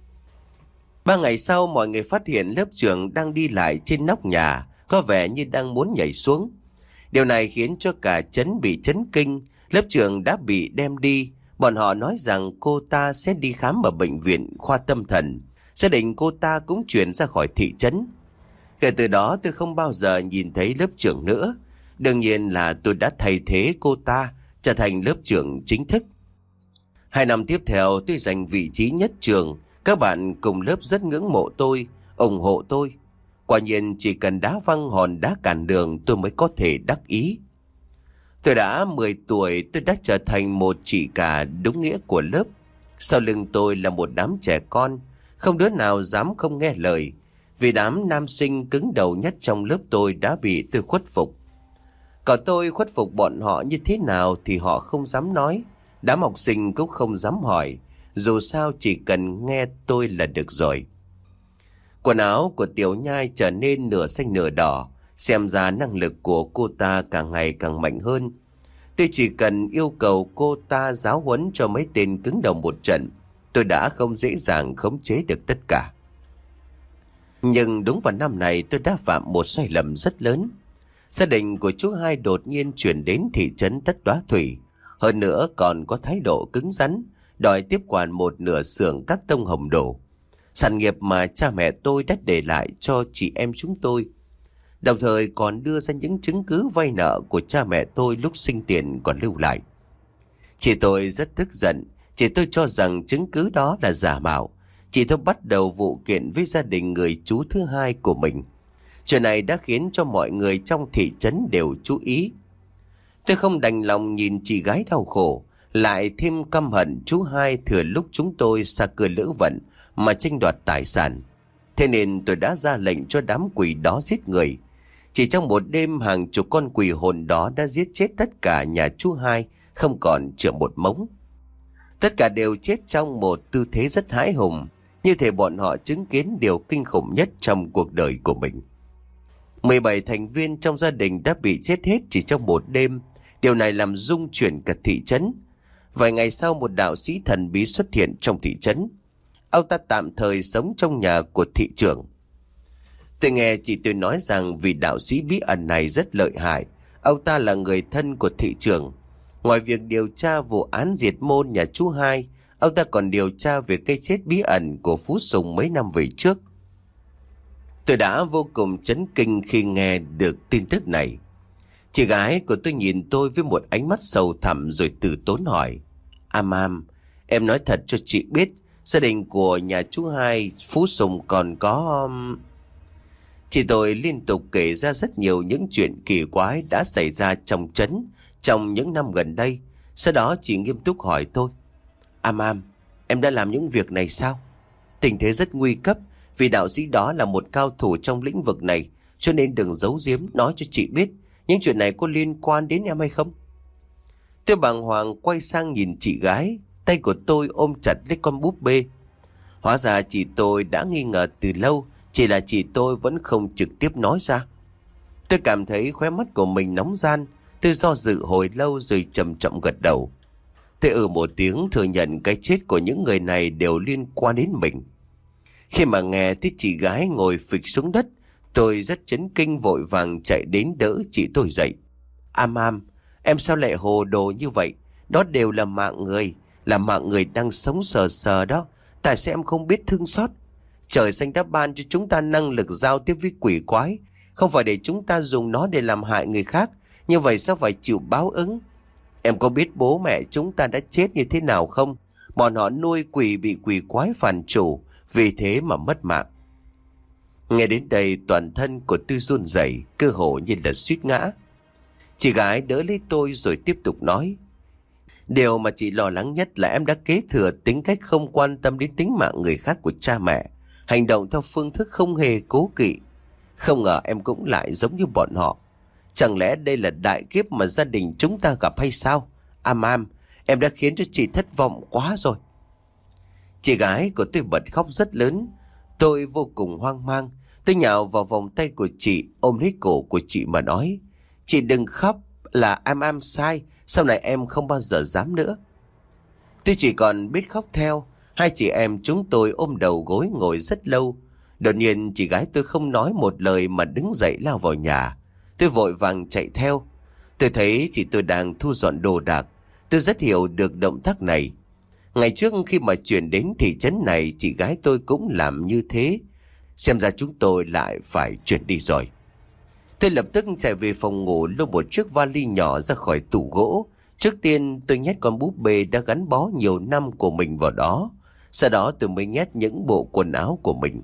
Ba ngày sau, mọi người phát hiện lớp trưởng đang đi lại trên nóc nhà, có vẻ như đang muốn nhảy xuống. Điều này khiến cho cả trấn bị chấn kinh. Lớp trưởng đã bị đem đi. Bọn họ nói rằng cô ta sẽ đi khám ở bệnh viện khoa tâm thần. Gia đình cô ta cũng chuyển ra khỏi thị trấn. Kể từ đó tôi không bao giờ nhìn thấy lớp trưởng nữa. Đương nhiên là tôi đã thay thế cô ta, trở thành lớp trưởng chính thức. Hai năm tiếp theo tôi giành vị trí nhất trường. Các bạn cùng lớp rất ngưỡng mộ tôi, ủng hộ tôi. Quả nhiên chỉ cần đá văng hòn đá cản đường tôi mới có thể đắc ý. Tôi đã mười tuổi, tôi đã trở thành một chị cả đúng nghĩa của lớp. Sau lưng tôi là một đám trẻ con, không đứa nào dám không nghe lời. Vì đám nam sinh cứng đầu nhất trong lớp tôi đã bị tôi khuất phục. Còn tôi khuất phục bọn họ như thế nào thì họ không dám nói. Đám học sinh cũng không dám hỏi. Dù sao chỉ cần nghe tôi là được rồi. Quần áo của Tiểu Nhai trở nên nửa xanh nửa đỏ. Xem ra năng lực của cô ta càng ngày càng mạnh hơn. Tôi chỉ cần yêu cầu cô ta giáo huấn cho mấy tên cứng đầu một trận, tôi đã không dễ dàng khống chế được tất cả. Nhưng đúng vào năm này tôi đã phạm một sai lầm rất lớn. Gia đình của chú hai đột nhiên chuyển đến thị trấn Tất Đóa Thủy. Hơn nữa còn có thái độ cứng rắn, đòi tiếp quản một nửa xưởng các tông hồng đổ, sản nghiệp mà cha mẹ tôi đã để lại cho chị em chúng tôi. Đồng thời còn đưa ra những chứng cứ vay nợ của cha mẹ tôi lúc sinh tiền còn lưu lại. Chị tôi rất tức giận. Chị tôi cho rằng chứng cứ đó là giả mạo. Chị tôi bắt đầu vụ kiện với gia đình người chú thứ hai của mình. Chuyện này đã khiến cho mọi người trong thị trấn đều chú ý. Tôi không đành lòng nhìn chị gái đau khổ, lại thêm căm hận chú hai thừa lúc chúng tôi xa cơ lỡ vận mà tranh đoạt tài sản. Thế nên tôi đã ra lệnh cho đám quỷ đó giết người. Chỉ trong một đêm, hàng chục con quỷ hồn đó đã giết chết tất cả nhà chú hai, không còn chừa một mống. Tất cả đều chết trong một tư thế rất hãi hùng, như thể bọn họ chứng kiến điều kinh khủng nhất trong cuộc đời của mình. mười bảy thành viên trong gia đình đã bị chết hết chỉ trong một đêm. Điều này làm rung chuyển cả thị trấn. Vài ngày sau, một đạo sĩ thần bí xuất hiện trong thị trấn. Ông ta tạm thời sống trong nhà của thị trưởng. Tôi nghe chị tôi nói rằng vì đạo sĩ bí ẩn này rất lợi hại, ông ta là người thân của thị trưởng. Ngoài việc điều tra vụ án diệt môn nhà chú Hai, ông ta còn điều tra về cái chết bí ẩn của Phú Sùng mấy năm về trước. Tôi đã vô cùng chấn kinh khi nghe được tin tức này. Chị gái của tôi nhìn tôi với một ánh mắt sâu thẳm rồi từ tốn hỏi: Am Am, em nói thật cho chị biết, gia đình của nhà chú Hai, Phú Sùng còn có... Chị tôi liên tục kể ra rất nhiều những chuyện kỳ quái đã xảy ra trong trấn trong những năm gần đây. Sau đó chị nghiêm túc hỏi tôi: Am Am, em đã làm những việc này sao? Tình thế rất nguy cấp, vì đạo sĩ đó là một cao thủ trong lĩnh vực này, cho nên đừng giấu giếm, nói cho chị biết những chuyện này có liên quan đến em hay không. Tôi bàng hoàng quay sang nhìn chị gái, tay của tôi ôm chặt lấy con búp bê. Hóa ra chị tôi đã nghi ngờ từ lâu, chỉ là chị tôi vẫn không trực tiếp nói ra. Tôi cảm thấy khóe mắt của mình nóng ran. Tôi do dự hồi lâu rồi chậm chậm gật đầu. Tôi ừ một tiếng thừa nhận cái chết của những người này đều liên quan đến mình. Khi mà nghe thấy chị gái ngồi phịch xuống đất, tôi rất chấn kinh, vội vàng chạy đến đỡ chị tôi dậy. Am Am, em sao lại hồ đồ như vậy? Đó đều là mạng người, là mạng người đang sống sờ sờ đó. Tại sao em không biết thương xót? Trời xanh đã ban cho chúng ta năng lực giao tiếp với quỷ quái, không phải để chúng ta dùng nó để làm hại người khác. Như vậy sao phải chịu báo ứng? Em có biết bố mẹ chúng ta đã chết như thế nào không? Bọn họ nuôi quỷ bị quỷ quái phản chủ, vì thế mà mất mạng. Nghe đến đây, toàn thân của tôi run rẩy, cơ hồ như là suýt ngã. Chị gái đỡ lấy tôi rồi tiếp tục nói: Điều mà chị lo lắng nhất là em đã kế thừa tính cách không quan tâm đến tính mạng người khác của cha mẹ, hành động theo phương thức không hề cố kỵ. Không ngờ em cũng lại giống như bọn họ. Chẳng lẽ đây là đại kiếp mà gia đình chúng ta gặp hay sao? Am Am, em đã khiến cho chị thất vọng quá rồi. Chị gái của tôi bật khóc rất lớn. Tôi vô cùng hoang mang. Tôi nhào vào vòng tay của chị, ôm lấy cổ của chị mà nói: Chị đừng khóc, là Am Am sai, sau này em không bao giờ dám nữa. Tôi chỉ còn biết khóc theo. Hai chị em chúng tôi ôm đầu gối ngồi rất lâu. Đột nhiên chị gái tôi không nói một lời mà đứng dậy lao vào nhà. Tôi vội vàng chạy theo. Tôi thấy chị tôi đang thu dọn đồ đạc. Tôi rất hiểu được động tác này. Ngày trước khi mà chuyển đến thị trấn này, chị gái tôi cũng làm như thế. Xem ra chúng tôi lại phải chuyển đi rồi. Tôi lập tức chạy về phòng ngủ, lôi một chiếc vali nhỏ ra khỏi tủ gỗ. Trước tiên tôi nhét con búp bê đã gắn bó nhiều năm của mình vào đó. Sau đó tôi mới nhét những bộ quần áo của mình.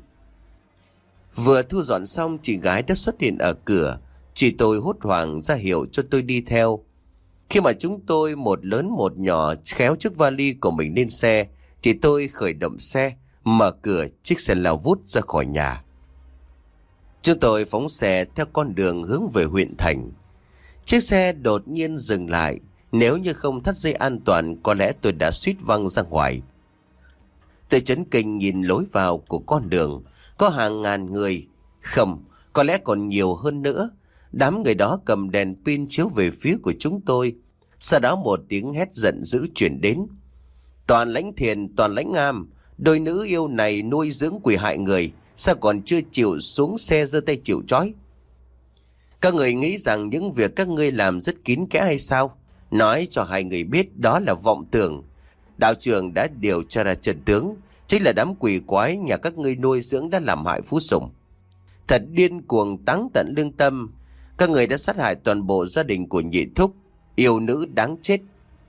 Vừa thu dọn xong, chị gái đã xuất hiện ở cửa. Chị tôi hốt hoảng ra hiệu cho tôi đi theo. Khi mà chúng tôi một lớn một nhỏ khéo chiếc vali của mình lên xe, chị tôi khởi động xe, mở cửa, chiếc xe lao vút ra khỏi nhà. Chúng tôi phóng xe theo con đường hướng về huyện thành. Chiếc xe đột nhiên dừng lại. Nếu như không thắt dây an toàn, có lẽ tôi đã suýt văng ra ngoài. Tôi chấn kinh nhìn lối vào của con đường. Có hàng ngàn người, không, có lẽ còn nhiều hơn nữa. Đám người đó cầm đèn pin chiếu về phía của chúng tôi. Sau đó một tiếng hét giận dữ chuyển đến: Toàn Lãnh Thiền, Toàn Lãnh Am, đôi nữ yêu này nuôi dưỡng quỷ hại người, sao còn chưa chịu xuống xe giơ tay chịu trói? Các người nghĩ rằng những việc các ngươi làm rất kín kẽ hay sao? Nói cho hai người biết đó là vọng tưởng. Đạo trưởng đã điều tra ra chân tướng, chính là đám quỷ quái nhà các ngươi nuôi dưỡng đã làm hại Phú Sùng. Thật điên cuồng, táng tận lương tâm. Các người đã sát hại toàn bộ gia đình của nhị thúc, yêu nữ đáng chết.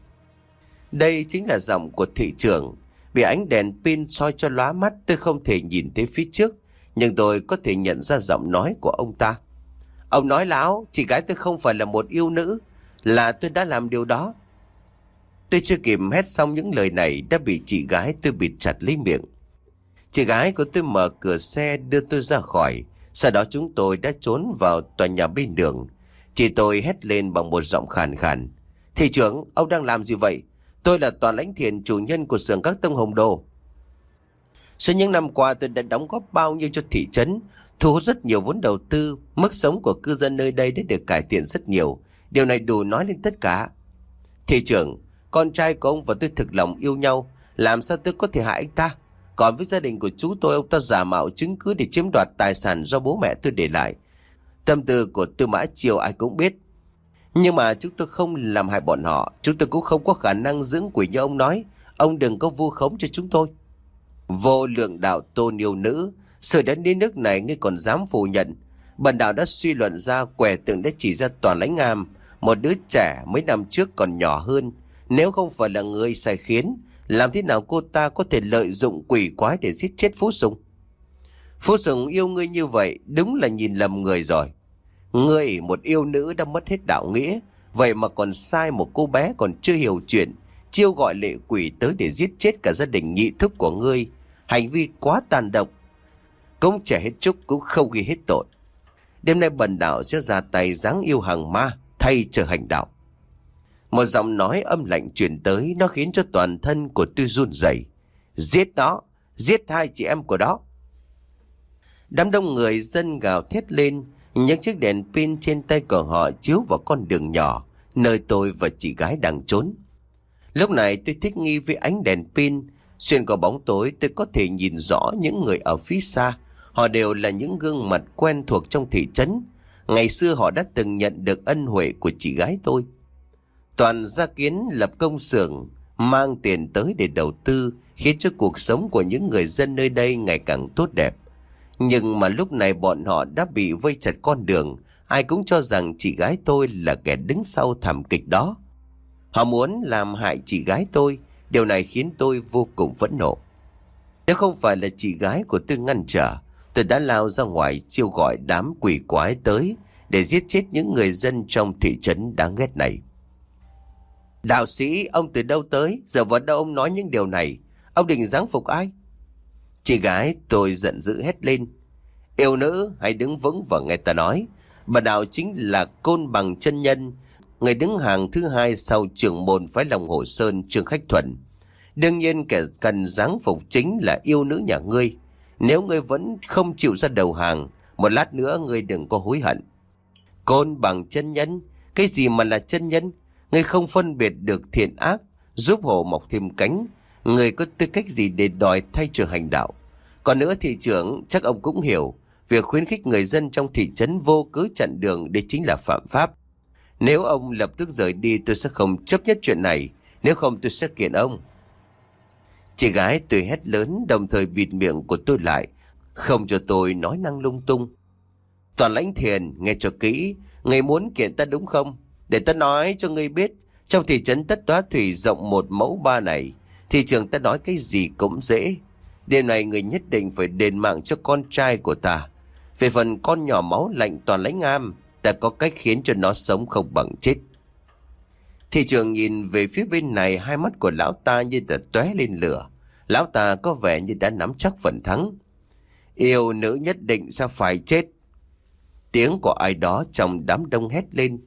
Đây chính là giọng của thị trưởng. Bị ánh đèn pin soi cho lóa mắt, tôi không thể nhìn thấy phía trước, nhưng tôi có thể nhận ra giọng nói của ông ta. Ông nói láo, chị gái tôi không phải là một yêu nữ, là tôi đã làm điều đó. Tôi chưa kịp hét xong những lời này đã bị chị gái tôi bịt chặt lấy miệng. Chị gái của tôi mở cửa xe đưa tôi ra khỏi. Sau đó chúng tôi đã trốn vào tòa nhà bên đường. Chị tôi hét lên bằng một giọng khàn khàn: Thị trưởng, ông đang làm gì vậy?
Tôi là Toàn Lãnh Thiền, chủ nhân của xưởng các tông Hồng Đồ. Suốt những năm qua tôi đã đóng góp bao nhiêu cho thị trấn, thu hút rất nhiều vốn đầu tư, mức sống của cư dân nơi đây đã được cải thiện rất nhiều. Điều này đủ nói lên tất cả. Thị trưởng, con trai của ông và tôi thực lòng yêu nhau, làm sao tôi có thể hại anh ta? Còn với gia đình của chú tôi, ông ta giả mạo chứng cứ để chiếm đoạt tài sản do bố mẹ tôi để lại. Tâm tư của Tư Mã Chiêu ai cũng biết. Nhưng mà chúng tôi không làm hại bọn họ. Chúng tôi cũng không có khả năng dưỡng quỷ như ông nói. Ông đừng có vu khống cho chúng tôi. Vô lượng đạo tôn yêu nữ, sự đến đến nước này ngươi còn dám phủ nhận. Bần đạo đã suy luận ra, quẻ tượng đã chỉ ra Toàn Lãnh Am, một đứa trẻ mấy năm trước còn nhỏ hơn. Nếu không phải là người sai khiến, làm thế nào cô ta có thể lợi dụng quỷ quái để giết chết Phú Sùng? Phú Sùng yêu ngươi như vậy, đúng là nhìn lầm người rồi. Ngươi, một yêu nữ đã mất hết đạo nghĩa, vậy mà còn sai một cô bé còn chưa hiểu chuyện, chiêu gọi lệ quỷ tới để giết chết cả gia đình nhị thúc của ngươi. Hành vi quá tàn độc. Công trẻ hết chúc cũng không ghi hết tội. Đêm nay bần đạo sẽ ra tay giáng yêu hàng ma thay trở hành đạo. Một giọng nói âm lạnh truyền tới, nó khiến cho toàn thân của tôi run rẩy. Giết nó, giết hai chị em của đó. Đám đông người dân gào thét lên, những chiếc đèn pin trên tay của họ chiếu vào con đường nhỏ nơi tôi và chị gái đang trốn. Lúc này tôi thích nghi với ánh đèn pin. Xuyên qua bóng tối tôi có thể nhìn rõ những người ở phía xa. Họ đều là những gương mặt quen thuộc trong thị trấn. Ngày xưa họ đã từng nhận được ân huệ của chị gái tôi. Toàn gia Kiến lập công xưởng, mang tiền tới để đầu tư, khiến cho cuộc sống của những người dân nơi đây ngày càng tốt đẹp. Nhưng mà lúc này bọn họ đã bị vây chặt con đường. Ai cũng cho rằng chị gái tôi là kẻ đứng sau thảm kịch đó. Họ muốn làm hại chị gái tôi. Điều này khiến tôi vô cùng phẫn nộ. Nếu không phải là chị gái của tôi ngăn trở, tôi đã lao ra ngoài chiêu gọi đám quỷ quái tới để giết chết những người dân trong thị trấn đáng ghét này. Đạo sĩ, ông từ đâu tới? Giờ vào đâu ông nói những điều này? Ông định giáng phục ai? Chị gái tôi giận dữ hét lên. Yêu nữ, hãy đứng vững và nghe ta nói. Bà đạo chính là Côn Bằng chân nhân, người đứng hàng thứ hai sau trưởng môn phái Long Hồ Sơn Trương Khách Thuần. Đương nhiên kẻ cần giáng phục chính là yêu nữ nhà ngươi. Nếu ngươi vẫn không chịu ra đầu hàng, một lát nữa ngươi đừng có hối hận. Côn Bằng chân nhân? Cái gì mà là chân nhân? Ngươi không phân biệt được thiện ác, giúp hổ mọc thêm cánh. Ngươi có tư cách gì để đòi thay trường hành đạo? Còn nữa thị trưởng, chắc ông cũng hiểu, việc khuyến khích người dân trong thị trấn vô cớ chặn đường đây chính là phạm pháp. Nếu ông lập tức rời đi tôi sẽ không chấp nhận chuyện này, nếu không tôi sẽ kiện ông. Chị gái tôi hét lớn, đồng thời bịt miệng của tôi lại, không cho tôi nói năng lung tung. Toàn Lãnh Thiền, nghe cho kỹ, ngươi muốn kiện ta đúng không? Để ta nói cho ngươi biết, trong thị trấn Tất Đóa Thủy rộng một mẫu ba này, thị trường ta nói cái gì cũng dễ. Đêm này người nhất định phải đền mạng cho con trai của ta. Về phần con nhỏ máu lạnh Toàn Lãnh Am, ta có cách khiến cho nó sống không bằng chết. Thị trường nhìn về phía bên này, hai mắt của lão ta như đã tóe lên lửa. Lão ta có vẻ như đã nắm chắc phần thắng. Yêu nữ nhất định sẽ phải chết. Tiếng của ai đó trong đám đông hét lên.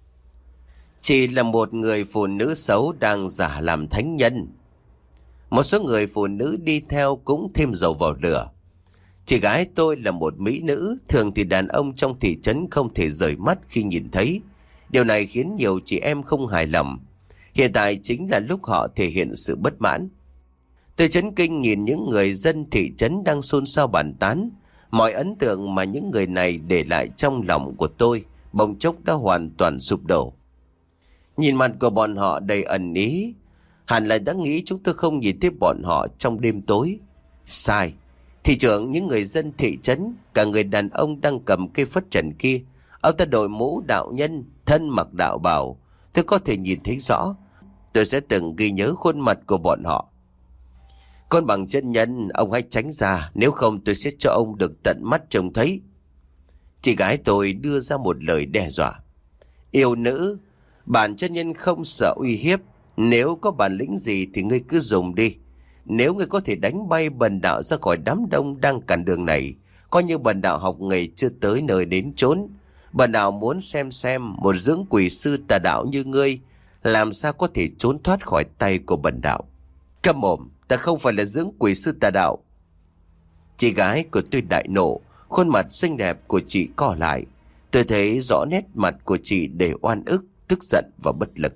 Chỉ là một người phụ nữ xấu đang giả làm thánh nhân. Một số người phụ nữ đi theo cũng thêm dầu vào lửa. Chị gái tôi là một mỹ nữ, thường thì đàn ông trong thị trấn không thể rời mắt khi nhìn thấy. Điều này khiến nhiều chị em không hài lòng. Hiện tại chính là lúc họ thể hiện sự bất mãn. Tôi chấn kinh nhìn những người dân thị trấn đang xôn xao bàn tán. Mọi ấn tượng mà những người này để lại trong lòng của tôi bỗng chốc đã hoàn toàn sụp đổ. Nhìn mặt của bọn họ đầy ẩn ý, hẳn là đã nghĩ chúng tôi không nhìn thấy bọn họ trong đêm tối. Sai. Thị trưởng, những người dân thị trấn, cả người đàn ông đang cầm cây phất trần kia, ông ta đội mũ đạo nhân, thân mặc đạo bào, tôi có thể nhìn thấy rõ. Tôi sẽ từng ghi nhớ khuôn mặt của bọn họ. Con Bằng chân nhân, ông hãy tránh ra, nếu không tôi sẽ cho ông được tận mắt trông thấy. Chị gái tôi đưa ra một lời đe dọa. Yêu nữ, bản chân nhân không sợ uy hiếp, nếu có bản lĩnh gì thì ngươi cứ dùng đi. Nếu ngươi có thể đánh bay bần đạo ra khỏi đám đông đang cản đường này, coi như bần đạo học nghề chưa tới nơi đến chốn. Bần đạo muốn xem xem một dưỡng quỷ sư tà đạo như ngươi làm sao có thể trốn thoát khỏi tay của bần đạo. Câm mồm, ta không phải là dưỡng quỷ sư tà đạo. Chị gái của tôi đại nộ, khuôn mặt xinh đẹp của chị co lại. Tôi thấy rõ nét mặt của chị đầy oan ức, tức giận và bất lực.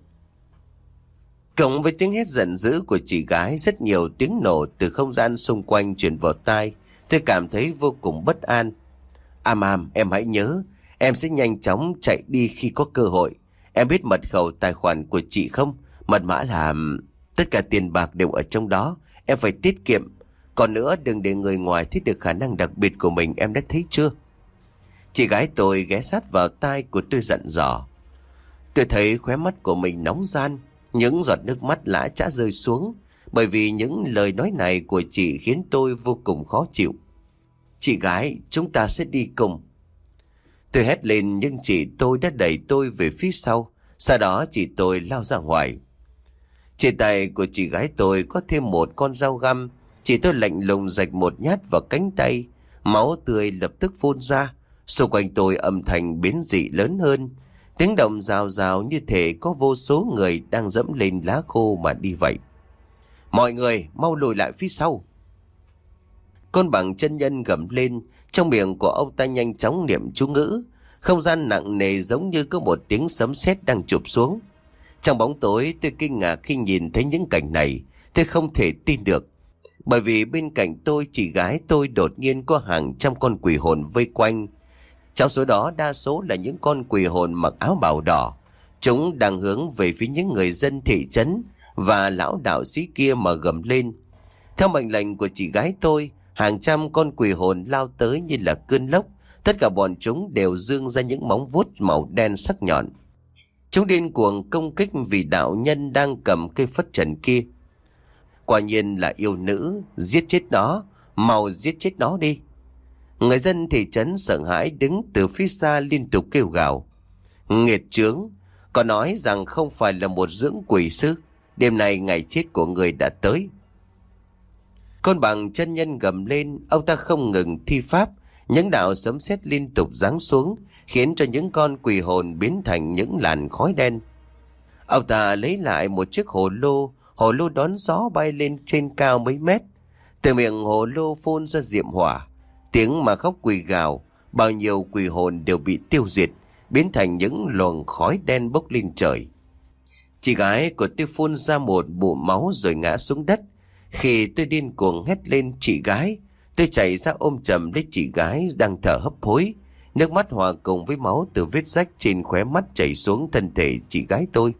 Cộng với tiếng hét giận dữ của chị gái, rất nhiều tiếng nổ từ không gian xung quanh truyền vào tai. Tôi cảm thấy vô cùng bất an. Am Am, em hãy nhớ, em sẽ nhanh chóng chạy đi khi có cơ hội. Em biết mật khẩu tài khoản của chị không? Mật mã là... tất cả tiền bạc đều ở trong đó. Em phải tiết kiệm. Còn nữa, đừng để người ngoài thấy được khả năng đặc biệt của mình, em đã thấy chưa? Chị gái tôi ghé sát vào tai của tôi dặn dò. Tôi thấy khóe mắt của mình nóng ran, những giọt nước mắt lã chã rơi xuống, bởi vì những lời nói này của chị khiến tôi vô cùng khó chịu. Chị gái, chúng ta sẽ đi cùng. Tôi hét lên nhưng chị tôi đã đẩy tôi về phía sau, sau đó chị tôi lao ra ngoài. Trên tay của chị gái tôi có thêm một con dao găm, chị tôi lạnh lùng rạch một nhát vào cánh tay, máu tươi lập tức phun ra. Xung quanh tôi âm thanh biến dị lớn hơn, tiếng động rào rào như thể có vô số người đang dẫm lên lá khô mà đi vậy. Mọi người mau lùi lại phía sau. Con bằng chân nhân gầm lên, trong miệng của ông ta nhanh chóng niệm chú ngữ. Không gian nặng nề giống như có một tiếng sấm sét đang chụp xuống. Trong bóng tối tôi kinh ngạc khi nhìn thấy những cảnh này. Tôi không thể tin được, bởi vì bên cạnh tôi, chị gái tôi đột nhiên có hàng trăm con quỷ hồn vây quanh. Trong số đó đa số là những con quỷ hồn mặc áo bào đỏ. Chúng đang hướng về phía những người dân thị trấn và lão đạo sĩ kia mà gầm lên. Theo mệnh lệnh của chị gái tôi, hàng trăm con quỷ hồn lao tới như là cơn lốc. Tất cả bọn chúng đều giương ra những móng vuốt màu đen sắc nhọn. Chúng điên cuồng công kích vị đạo nhân đang cầm cây phất trần kia. Quả nhiên là yêu nữ, giết chết nó, mau giết chết nó đi. Người dân thị trấn sợ hãi đứng từ phía xa liên tục kêu gào. Nghiệt chướng, có nói rằng không phải là một dưỡng quỷ sư. Đêm nay ngày chết của người đã tới. Con bằng chân nhân gầm lên, ông ta không ngừng thi pháp. Những đạo sấm sét liên tục giáng xuống, khiến cho những con quỷ hồn biến thành những làn khói đen. Ông ta lấy lại một chiếc hồ lô, hồ lô đón gió bay lên trên cao mấy mét. Từ miệng hồ lô phun ra diệm hỏa, tiếng mà khóc quỷ gào, bao nhiêu quỷ hồn đều bị tiêu diệt, biến thành những luồng khói đen bốc lên trời. Chị gái của tôi phun ra một bụng máu rồi ngã xuống đất. Khi tôi điên cuồng hét lên chị gái, tôi chạy ra ôm chầm lấy chị gái đang thở hấp hối. Nước mắt hòa cùng với máu từ vết rách trên khóe mắt chảy xuống thân thể chị gái tôi.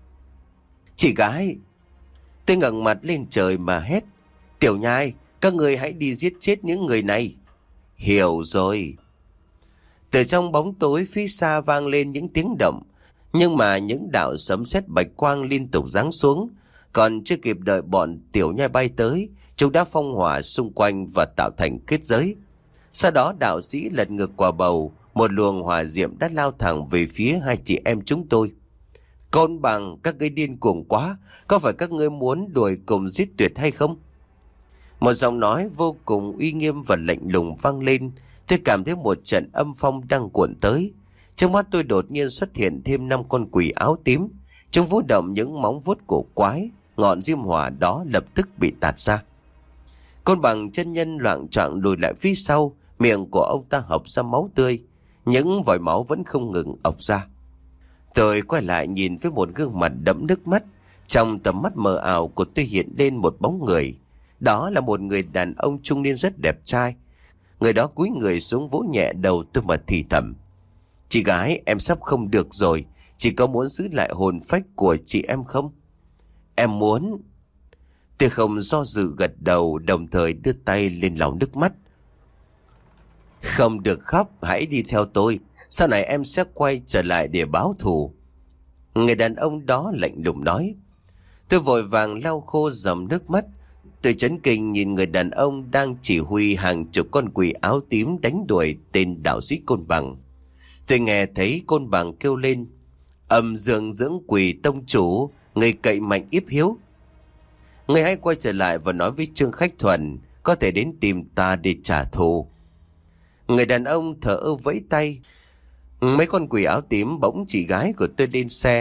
Chị gái! Tôi ngẩng mặt lên trời mà hét. Tiểu nhai, các người hãy đi giết chết những người này. Hiểu rồi. Từ trong bóng tối phía xa vang lên những tiếng động, nhưng mà những đạo sấm sét bạch quang liên tục giáng xuống. Còn chưa kịp đợi bọn tiểu nhai bay tới, chúng đã phong hỏa xung quanh và tạo thành kết giới. Sau đó đạo sĩ lật ngược quả bầu, một luồng hỏa diệm đã lao thẳng về phía hai chị em chúng tôi. Côn bằng, các ngươi điên cuồng quá, có phải các ngươi muốn đuổi cùng giết tuyệt hay không? Một giọng nói vô cùng uy nghiêm và lạnh lùng vang lên. Tôi cảm thấy một trận âm phong đang cuộn tới. Trước mắt tôi đột nhiên xuất hiện thêm năm con quỷ áo tím. Chúng vũ động những móng vuốt cổ quái, ngọn diêm hỏa đó lập tức bị tạt ra. Côn bằng chân nhân loạng choạng lùi lại phía sau, miệng của ông ta hộc ra máu tươi, những vòi máu vẫn không ngừng ọc ra. Tôi quay lại nhìn với một gương mặt đẫm nước mắt. Trong tầm mắt mờ ảo của tôi hiện lên một bóng người. Đó là một người đàn ông trung niên rất đẹp trai. Người đó cúi người xuống vỗ nhẹ đầu tôi mà thì thầm. Chị gái, em sắp không được rồi. Chị có muốn giữ lại hồn phách của chị em không? Em muốn. Tôi không do dự gật đầu, đồng thời đưa tay lên lau nước mắt. Không được khóc, hãy đi theo tôi. Sau này em sẽ quay trở lại để báo thù. Người đàn ông đó lạnh lùng nói. Tôi vội vàng lau khô dòng nước mắt. Tôi chấn kinh nhìn người đàn ông đang chỉ huy hàng chục con quỷ áo tím đánh đuổi tên đạo sĩ Côn Bằng. Tôi nghe thấy Côn Bằng kêu lên. Âm dương dưỡng quỷ tông chủ, người cậy mạnh yếp hiếu. Người hãy quay trở lại và nói với Trương Khách Thuần có thể đến tìm ta để trả thù. Người đàn ông thở ơ vẫy tay. Mấy con quỷ áo tím bỗng chị gái của tôi lên xe.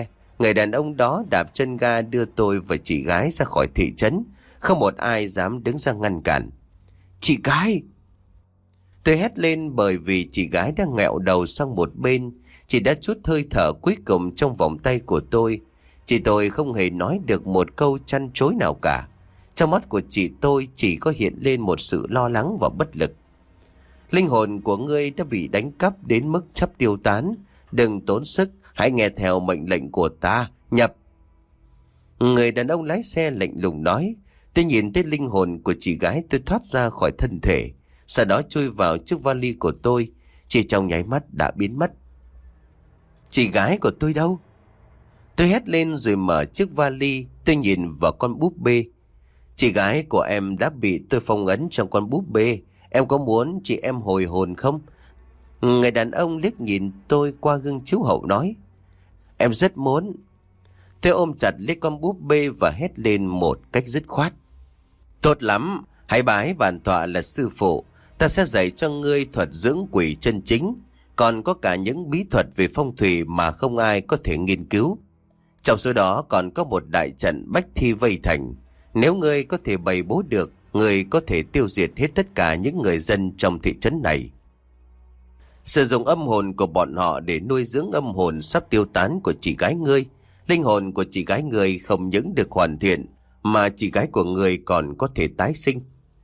Người đàn ông đó đạp chân ga đưa tôi và chị gái ra khỏi thị trấn. Không một ai dám đứng ra ngăn cản. Chị gái! Tôi hét lên bởi vì chị gái đang nghẹo đầu sang một bên. Chị đã trút hơi thở cuối cùng trong vòng tay của tôi. Chị tôi không hề nói được một câu chăn chối nào cả. Trong mắt của chị tôi chỉ có hiện lên một sự lo lắng và bất lực. Linh hồn của ngươi đã bị đánh cắp đến mức sắp tiêu tán. Đừng tốn sức, hãy nghe theo mệnh lệnh của ta, nhập. Người đàn ông lái xe lạnh lùng nói. Tôi nhìn thấy linh hồn của chị gái tôi thoát ra khỏi thân thể, sau đó chui vào chiếc vali của tôi. Chỉ trong nháy mắt đã biến mất. Chị gái của tôi đâu? Tôi hét lên rồi mở chiếc vali. Tôi nhìn vào con búp bê. Chị gái của em đã bị tôi phong ấn trong con búp bê. Em có muốn chị em hồi hồn không? Người đàn ông liếc nhìn tôi qua gương chiếu hậu nói. Em rất muốn. Tôi ôm chặt lấy con búp bê và hét lên một cách dứt khoát. Tốt lắm, hãy bái bản tọa là sư phụ. Ta sẽ dạy cho ngươi thuật dưỡng quỷ chân chính. Còn có cả những bí thuật về phong thủy mà không ai có thể nghiên cứu. Trong số đó còn có một đại trận bách thi vây thành. Nếu ngươi có thể bày bố được, ngươi có thể tiêu diệt hết tất cả những người dân trong thị trấn này. Sử dụng âm hồn của bọn họ để nuôi dưỡng âm hồn sắp tiêu tán của chị gái ngươi. Linh hồn của chị gái ngươi không những được hoàn thiện, mà chị gái của ngươi còn có thể tái sinh.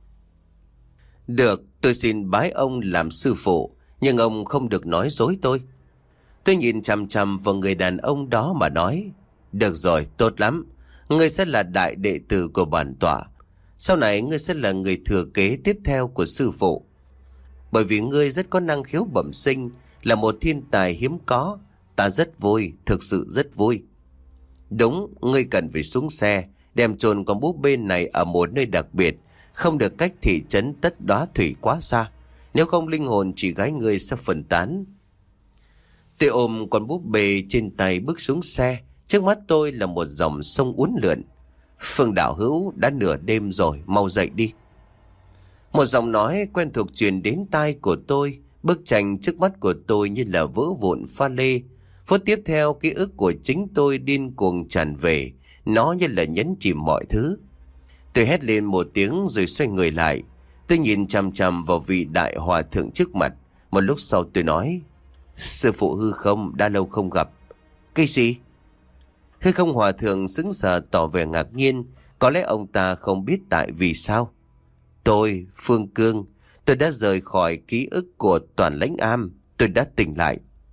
Được, tôi xin bái ông làm sư phụ, nhưng ông không được nói dối tôi. Tôi nhìn chằm chằm vào người đàn ông đó mà nói. Được rồi, tốt lắm. Ngươi sẽ là đại đệ tử của bản tọa. Sau này ngươi sẽ là người thừa kế tiếp theo của sư phụ. Bởi vì ngươi rất có năng khiếu bẩm sinh, là một thiên tài hiếm có. Ta rất vui, thực sự rất vui. Đúng, ngươi cần phải xuống xe, đem chôn con búp bê này ở một nơi đặc biệt, không được cách thị trấn Tất Đóa Thủy quá xa. Nếu không linh hồn chị gái ngươi sẽ phân tán. Tôi ôm con búp bê trên tay bước xuống xe. Trước mắt tôi là một dòng sông uốn lượn. Phương đạo hữu, đã nửa đêm rồi, mau dậy đi. Một giọng nói quen thuộc truyền đến tai của tôi. Bức tranh trước mắt của tôi như là vỡ vụn pha lê. Phút tiếp theo, ký ức của chính tôi điên cuồng tràn về. Nó như là nhấn chìm mọi thứ. Tôi hét lên một tiếng rồi xoay người lại. Tôi nhìn chằm chằm vào vị đại hòa thượng trước mặt. Một lúc sau tôi nói. Sư phụ hư không, đã lâu không gặp. Cái gì? Hư không hòa thượng sững sờ tỏ vẻ ngạc nhiên. Có lẽ ông ta không biết tại vì sao. Tôi, Phương Cương, tôi đã rời khỏi ký ức của Toàn Lãnh Am. Tôi đã tỉnh lại.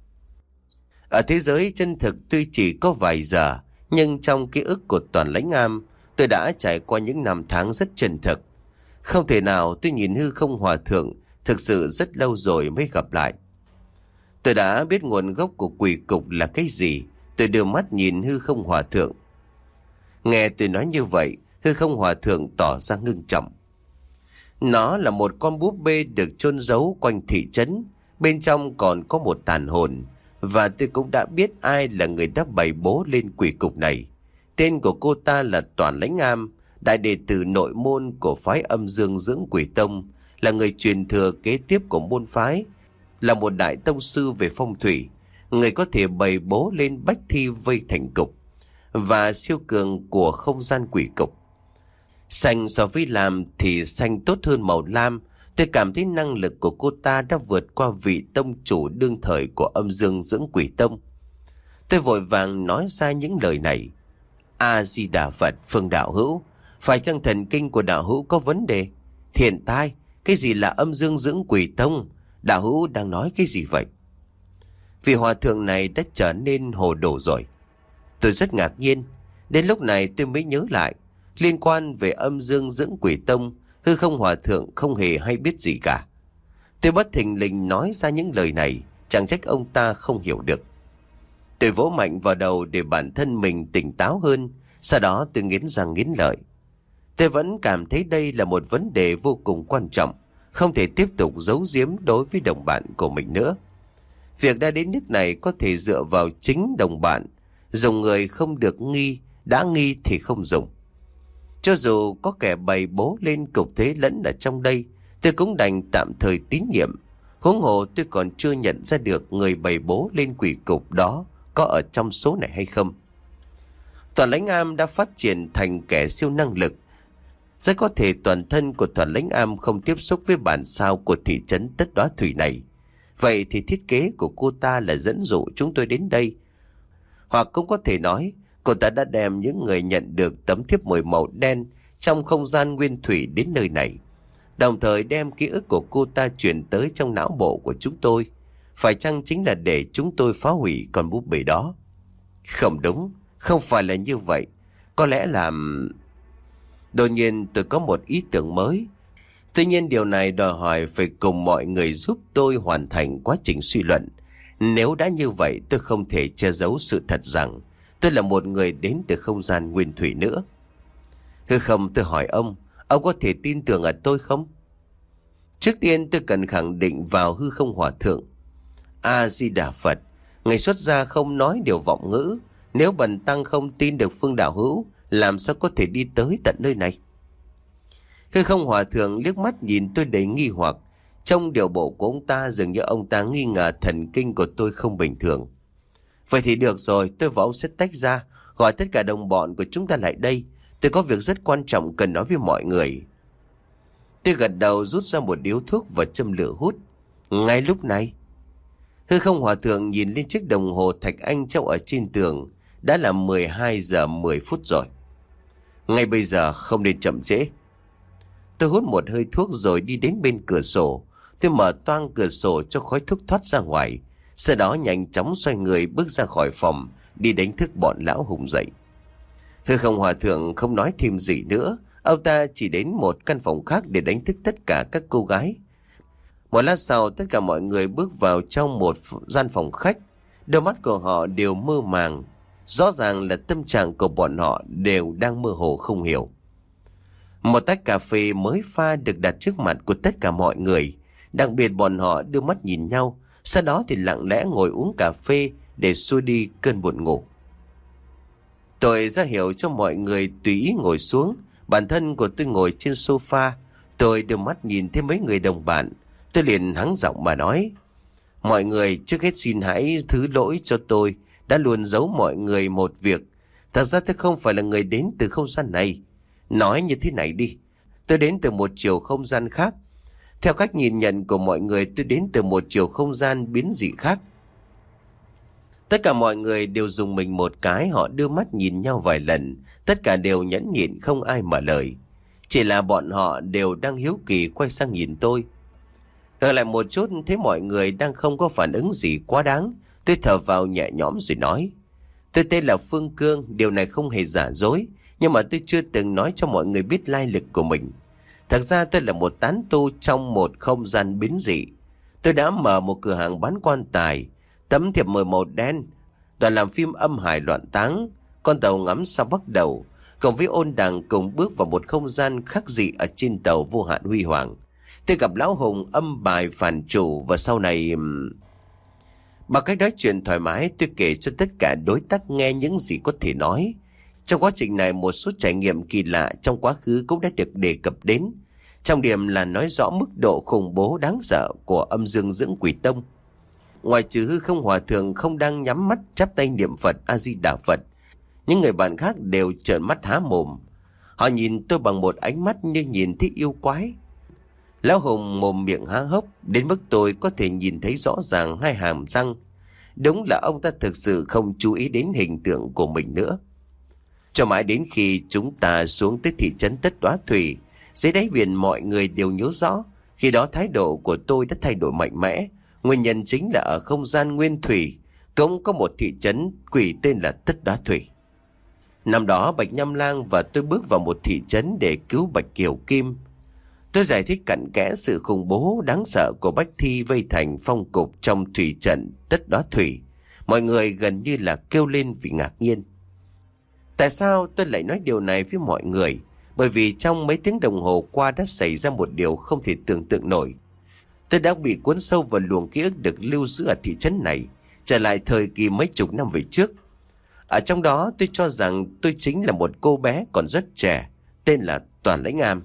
Ở thế giới chân thực tuy chỉ có vài giờ, nhưng trong ký ức của Toàn Lãnh Am, tôi đã trải qua những năm tháng rất chân thực. Không thể nào tôi nhìn hư không hòa thượng, thực sự rất lâu rồi mới gặp lại. Tôi đã biết nguồn gốc của quỷ cục là cái gì. Tôi đưa mắt nhìn hư không hòa thượng. Nghe tôi nói như vậy, hư không hòa thượng tỏ ra ngưng trọng. Nó là một con búp bê được chôn giấu quanh thị trấn. Bên trong còn có một tàn hồn. Và tôi cũng đã biết ai là người đã bày bố lên quỷ cục này. Tên của cô ta là Toàn Lãnh Am, đại đệ tử nội môn của phái Âm Dương Dưỡng Quỷ Tông, là người truyền thừa kế tiếp của môn phái, là một đại tông sư về phong thủy, người có thể bày bố lên bách thi vây thành cục, và siêu cường của không gian quỷ cục. Xanh so với lam thì xanh tốt hơn màu lam. Tôi cảm thấy năng lực của cô ta đã vượt qua vị tông chủ đương thời của Âm Dương Dưỡng Quỷ Tông. Tôi vội vàng nói ra những lời này. A-di-đà Phật, Phương đạo hữu, phải chăng thần kinh của đạo hữu có vấn đề? Thiện tai, cái gì là Âm Dương Dưỡng Quỷ Tông? Đạo hữu đang nói cái gì vậy? Vị hòa thượng này đã trở nên hồ đồ rồi. Tôi rất ngạc nhiên. Đến lúc này tôi mới nhớ lại, liên quan về Âm Dương Dưỡng Quỷ Tông, hư không hòa thượng không hề hay biết gì cả. Tôi bất thình lình nói ra những lời này, chẳng trách ông ta không hiểu được. Tôi vỗ mạnh vào đầu để bản thân mình tỉnh táo hơn. Sau đó tôi nghiến răng nghiến lợi. Tôi vẫn cảm thấy đây là một vấn đề vô cùng quan trọng, không thể tiếp tục giấu giếm đối với đồng bạn của mình nữa. Việc đã đến nước này có thể dựa vào chính đồng bạn. Dùng người không được nghi, đã nghi thì không dùng. Cho dù có kẻ bày bố lên cục thế lẫn ở trong đây, tôi cũng đành tạm thời tín nhiệm. Huống hồ tôi còn chưa nhận ra được người bày bố lên quỷ cục đó có ở trong số này hay không. Toàn lãnh am đã phát triển thành kẻ siêu năng lực. Rất có thể toàn thân của Toàn lãnh am không tiếp xúc với bản sao của thị trấn Tất Đóa Thủy này. Vậy thì thiết kế của cô ta là dẫn dụ chúng tôi đến đây. Hoặc cũng có thể nói, cô ta đã đem những người nhận được tấm thiếp mời màu đen trong không gian nguyên thủy đến nơi này, đồng thời đem ký ức của cô ta chuyển tới trong não bộ của chúng tôi. Phải chăng chính là để chúng tôi phá hủy con búp bê đó? Không đúng, không phải là như vậy. Có lẽ là... Đột nhiên tôi có một ý tưởng mới. Tuy nhiên điều này đòi hỏi phải cùng mọi người giúp tôi hoàn thành quá trình suy luận. Nếu đã như vậy, tôi không thể che giấu sự thật rằng tôi là một người đến từ không gian nguyên thủy nữa. Hư không, tôi hỏi ông, ông có thể tin tưởng ở tôi không? Trước tiên tôi cần khẳng định vào hư không hòa thượng. A-di-đà Phật, ngài xuất gia không nói điều vọng ngữ. Nếu bần tăng không tin được Phương đạo hữu, làm sao có thể đi tới tận nơi này? Hư không hòa thượng liếc mắt nhìn tôi đầy nghi hoặc. Trong điều bộ của ông ta dường như ông ta nghi ngờ thần kinh của tôi không bình thường. Vậy thì được rồi, tôi và ông sẽ tách ra, gọi tất cả đồng bọn của chúng ta lại đây. Tôi có việc rất quan trọng cần nói với mọi người. Tôi gật đầu rút ra một điếu thuốc và châm lửa hút. Ngay lúc này, hư không hòa thượng nhìn lên chiếc đồng hồ thạch anh treo ở trên tường. Đã là mười hai giờ mười phút rồi. Ngay bây giờ không nên chậm trễ. Tôi hút một hơi thuốc rồi đi đến bên cửa sổ. Tôi mở toang cửa sổ cho khói thuốc thoát ra ngoài. Sau đó nhanh chóng xoay người bước ra khỏi phòng, đi đánh thức bọn lão hùng dậy. Hư không hòa thượng không nói thêm gì nữa. Ông ta chỉ đến một căn phòng khác để đánh thức tất cả các cô gái. Một lát sau, tất cả mọi người bước vào trong một gian phòng khách. Đôi mắt của họ đều mơ màng. Rõ ràng là tâm trạng của bọn họ đều đang mơ hồ không hiểu. Một tách cà phê mới pha được đặt trước mặt của tất cả mọi người. Đặc biệt bọn họ đưa mắt nhìn nhau. Sau đó thì lặng lẽ ngồi uống cà phê để xua đi cơn buồn ngủ. Tôi ra hiệu cho mọi người tùy ý ngồi xuống. Bản thân của tôi ngồi trên sofa. Tôi đưa mắt nhìn thấy mấy người đồng bạn. Tôi liền hắng giọng mà nói: mọi người, trước hết xin hãy thứ lỗi cho tôi đã luôn giấu mọi người một việc. Thật ra tôi không phải là người đến từ không gian này. Nói như thế này đi, tôi đến từ một chiều không gian khác. Theo cách nhìn nhận của mọi người, tôi đến từ một chiều không gian biến dị khác. Tất cả mọi người đều dùng mình một cái. Họ đưa mắt nhìn nhau vài lần. Tất cả đều nhẫn nhịn, không ai mở lời. Chỉ là bọn họ đều đang hiếu kỳ quay sang nhìn tôi. Ở lại một chút, thấy mọi người đang không có phản ứng gì quá đáng, tôi thở vào nhẹ nhõm rồi nói: tôi tên là Phương Cương. Điều này không hề giả dối, nhưng mà tôi chưa từng nói cho mọi người biết lai lịch của mình. Thật ra tôi là một tán tu trong một không gian biến dị. Tôi đã mở một cửa hàng bán quan tài, tấm thiệp mời màu đen, đoàn làm phim Âm Hải Loạn Táng, con tàu ngắm sao bắt đầu, cùng với ôn đằng cùng bước vào một không gian khắc dị ở trên tàu Vô Hạn Huy Hoàng. Tôi gặp lão hùng âm bài phản chủ và sau này... Bằng cách nói chuyện thoải mái, tôi kể cho tất cả đối tác nghe những gì có thể nói. Trong quá trình này, một số trải nghiệm kỳ lạ trong quá khứ cũng đã được đề cập đến. Trọng điểm là nói rõ mức độ khủng bố đáng sợ của âm dương dưỡng quỷ tông. Ngoài trừ hư không hòa thượng không đang nhắm mắt chắp tay niệm Phật A-di-đà Phật, những người bạn khác đều trợn mắt há mồm. Họ nhìn tôi bằng một ánh mắt như nhìn thấy yêu quái. Lão hùng mồm miệng há hốc đến mức tôi có thể nhìn thấy rõ ràng hai hàm răng. Đúng là ông ta thực sự không chú ý đến hình tượng của mình nữa. Cho mãi đến khi chúng ta xuống tới thị trấn Tất Đóa Thủy, dưới đáy biển mọi người đều nhớ rõ. Khi đó thái độ của tôi đã thay đổi mạnh mẽ. Nguyên nhân chính là ở không gian nguyên thủy cũng có một thị trấn quỷ tên là Tất Đóa Thủy. Năm đó Bạch Nhâm Lang và tôi bước vào một thị trấn để cứu Bạch Kiều Kim. Tôi giải thích cặn kẽ sự khủng bố đáng sợ của Bách Thi vây thành phong cục trong thủy trận Tất Đóa Thủy. Mọi người gần như là kêu lên vì ngạc nhiên. Tại sao tôi lại nói điều này với mọi người? Bởi vì trong mấy tiếng đồng hồ qua đã xảy ra một điều không thể tưởng tượng nổi. Tôi đã bị cuốn sâu vào luồng ký ức được lưu giữ ở thị trấn này, trở lại thời kỳ mấy chục năm về trước. Ở trong đó tôi cho rằng tôi chính là một cô bé còn rất trẻ, tên là Toàn Lãnh Am.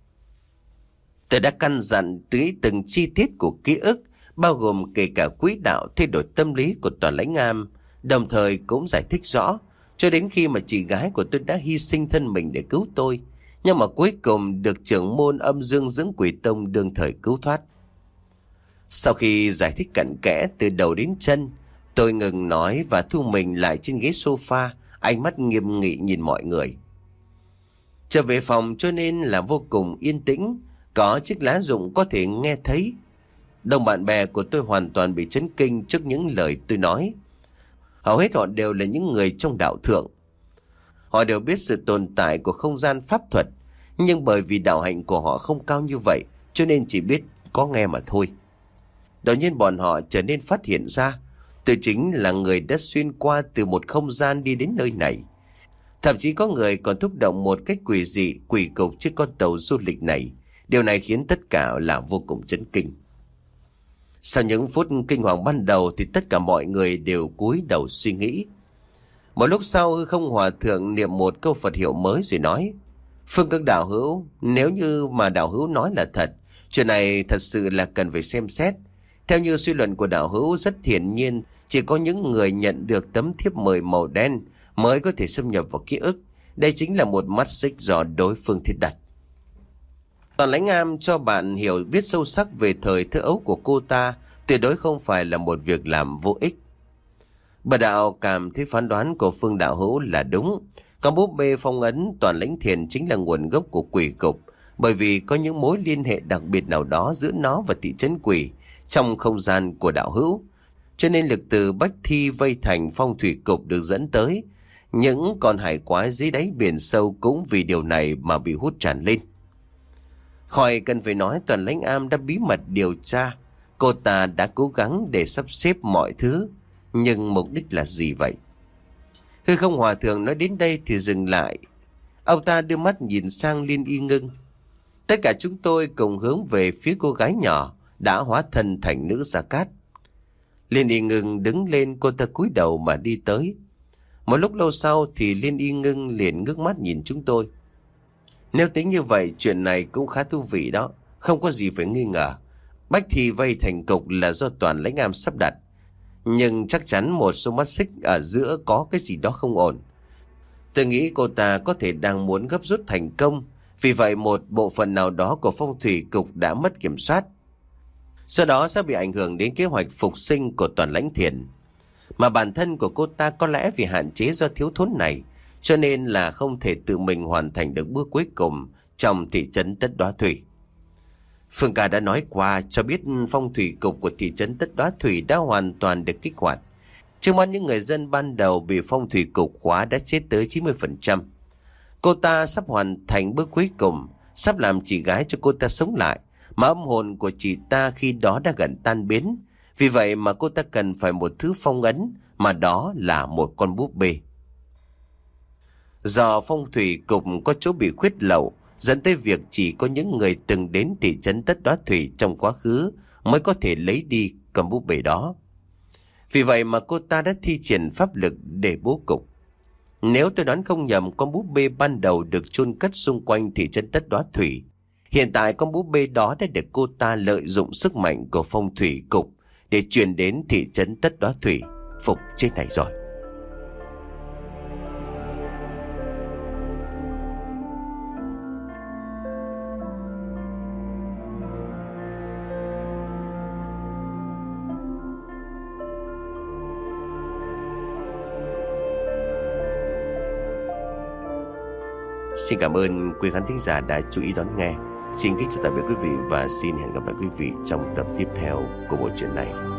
Tôi đã căn dặn tới từng chi tiết của ký ức, bao gồm kể cả quỹ đạo thay đổi tâm lý của Toàn Lãnh Am, đồng thời cũng giải thích rõ cho đến khi mà chị gái của tôi đã hy sinh thân mình để cứu tôi, nhưng mà cuối cùng được trưởng môn âm dương dưỡng quỷ tông đương thời cứu thoát. Sau khi giải thích cặn kẽ từ đầu đến chân, tôi ngừng nói và thu mình lại trên ghế sofa, ánh mắt nghiêm nghị nhìn mọi người. Trở về phòng cho nên là vô cùng yên tĩnh, có chiếc lá rụng có thể nghe thấy. Đông bạn bè của tôi hoàn toàn bị chấn kinh trước những lời tôi nói. Hầu hết họ đều là những người trong đạo thượng. Họ đều biết sự tồn tại của không gian pháp thuật, nhưng bởi vì đạo hạnh của họ không cao như vậy, cho nên chỉ biết có nghe mà thôi. Đột nhiên bọn họ trở nên phát hiện ra tôi chính là người đã xuyên qua từ một không gian đi đến nơi này. Thậm chí có người còn thúc động một cách quỷ dị, quỷ cục trên con tàu du lịch này. Điều này khiến tất cả là vô cùng chấn kinh. Sau những phút kinh hoàng ban đầu thì tất cả mọi người đều cúi đầu suy nghĩ. Một lúc sau Hư Không Hòa Thượng niệm một câu Phật hiệu mới rồi nói: Phương các đạo hữu, nếu như mà đạo hữu nói là thật, chuyện này thật sự là cần phải xem xét. Theo như suy luận của đạo hữu, rất hiển nhiên chỉ có những người nhận được tấm thiếp mời màu đen mới có thể xâm nhập vào ký ức. Đây chính là một mắt xích do đối phương thiết đặt. Toàn Lãnh Am cho bạn hiểu biết sâu sắc về thời thơ ấu của cô ta tuyệt đối không phải là một việc làm vô ích. Bà đạo cảm thấy phán đoán của Phương đạo hữu là đúng. Con búp bê phong ấn Toàn Lãnh Thiền chính là nguồn gốc của quỷ cục, bởi vì có những mối liên hệ đặc biệt nào đó giữa nó và thị trấn quỷ trong không gian của đạo hữu, cho nên lực từ Bách Thi vây thành phong thủy cục được dẫn tới. Những con hải quái dưới đáy biển sâu cũng vì điều này mà bị hút tràn lên. Khỏi cần phải nói, Toàn Lãnh Am đã bí mật điều tra. Cô ta đã cố gắng để sắp xếp mọi thứ, nhưng mục đích là gì vậy? Hư Không Hòa Thượng nói đến đây thì dừng lại. Ông ta đưa mắt nhìn sang Liên Y Ngưng. Tất cả chúng tôi cùng hướng về phía cô gái nhỏ đã hóa thân thành nữ Gia Cát. Liên Y Ngưng đứng lên, cô ta cúi đầu mà đi tới. Một lúc lâu sau thì Liên Y Ngưng liền ngước mắt nhìn chúng tôi. Nếu tính như vậy, chuyện này cũng khá thú vị đó, không có gì phải nghi ngờ. Bách Thi vây thành cục là do Toàn Lãnh Am sắp đặt, nhưng chắc chắn một số mắt xích ở giữa có cái gì đó không ổn. Tôi nghĩ cô ta có thể đang muốn gấp rút thành công, vì vậy một bộ phận nào đó của phong thủy cục đã mất kiểm soát. Sau đó sẽ bị ảnh hưởng đến kế hoạch phục sinh của Toàn Lãnh Thiền. Mà bản thân của cô ta có lẽ vì hạn chế do thiếu thốn này, cho nên là không thể tự mình hoàn thành được bước cuối cùng trong thị trấn Tất Đóa Thủy. Phương ca đã nói qua cho biết phong thủy cục của thị trấn Tất Đóa Thủy đã hoàn toàn được kích hoạt. Trước mắt những người dân ban đầu bị phong thủy cục khóa đã chết tới chín mươi phần trăm. Cô ta sắp hoàn thành bước cuối cùng, sắp làm chị gái cho cô ta sống lại, mà âm hồn của chị ta khi đó đã gần tan biến. Vì vậy mà cô ta cần phải một thứ phong ấn, mà đó là một con búp bê. Do phong thủy cục có chỗ bị khuyết lậu, dẫn tới việc chỉ có những người từng đến thị trấn Tất Đóa Thủy trong quá khứ mới có thể lấy đi con búp bê đó. Vì vậy mà cô ta đã thi triển pháp lực để bố cục. Nếu tôi đoán không nhầm, con búp bê ban đầu được chôn cất xung quanh thị trấn Tất Đóa Thủy. Hiện tại con búp bê đó đã được cô ta lợi dụng sức mạnh của phong thủy cục để truyền đến thị trấn Tất Đóa Thủy phục trên này rồi. Xin cảm ơn quý khán thính giả đã chú ý đón nghe. Xin kính chào tạm biệt quý vị và xin hẹn gặp lại quý vị trong tập tiếp theo của bộ truyện này.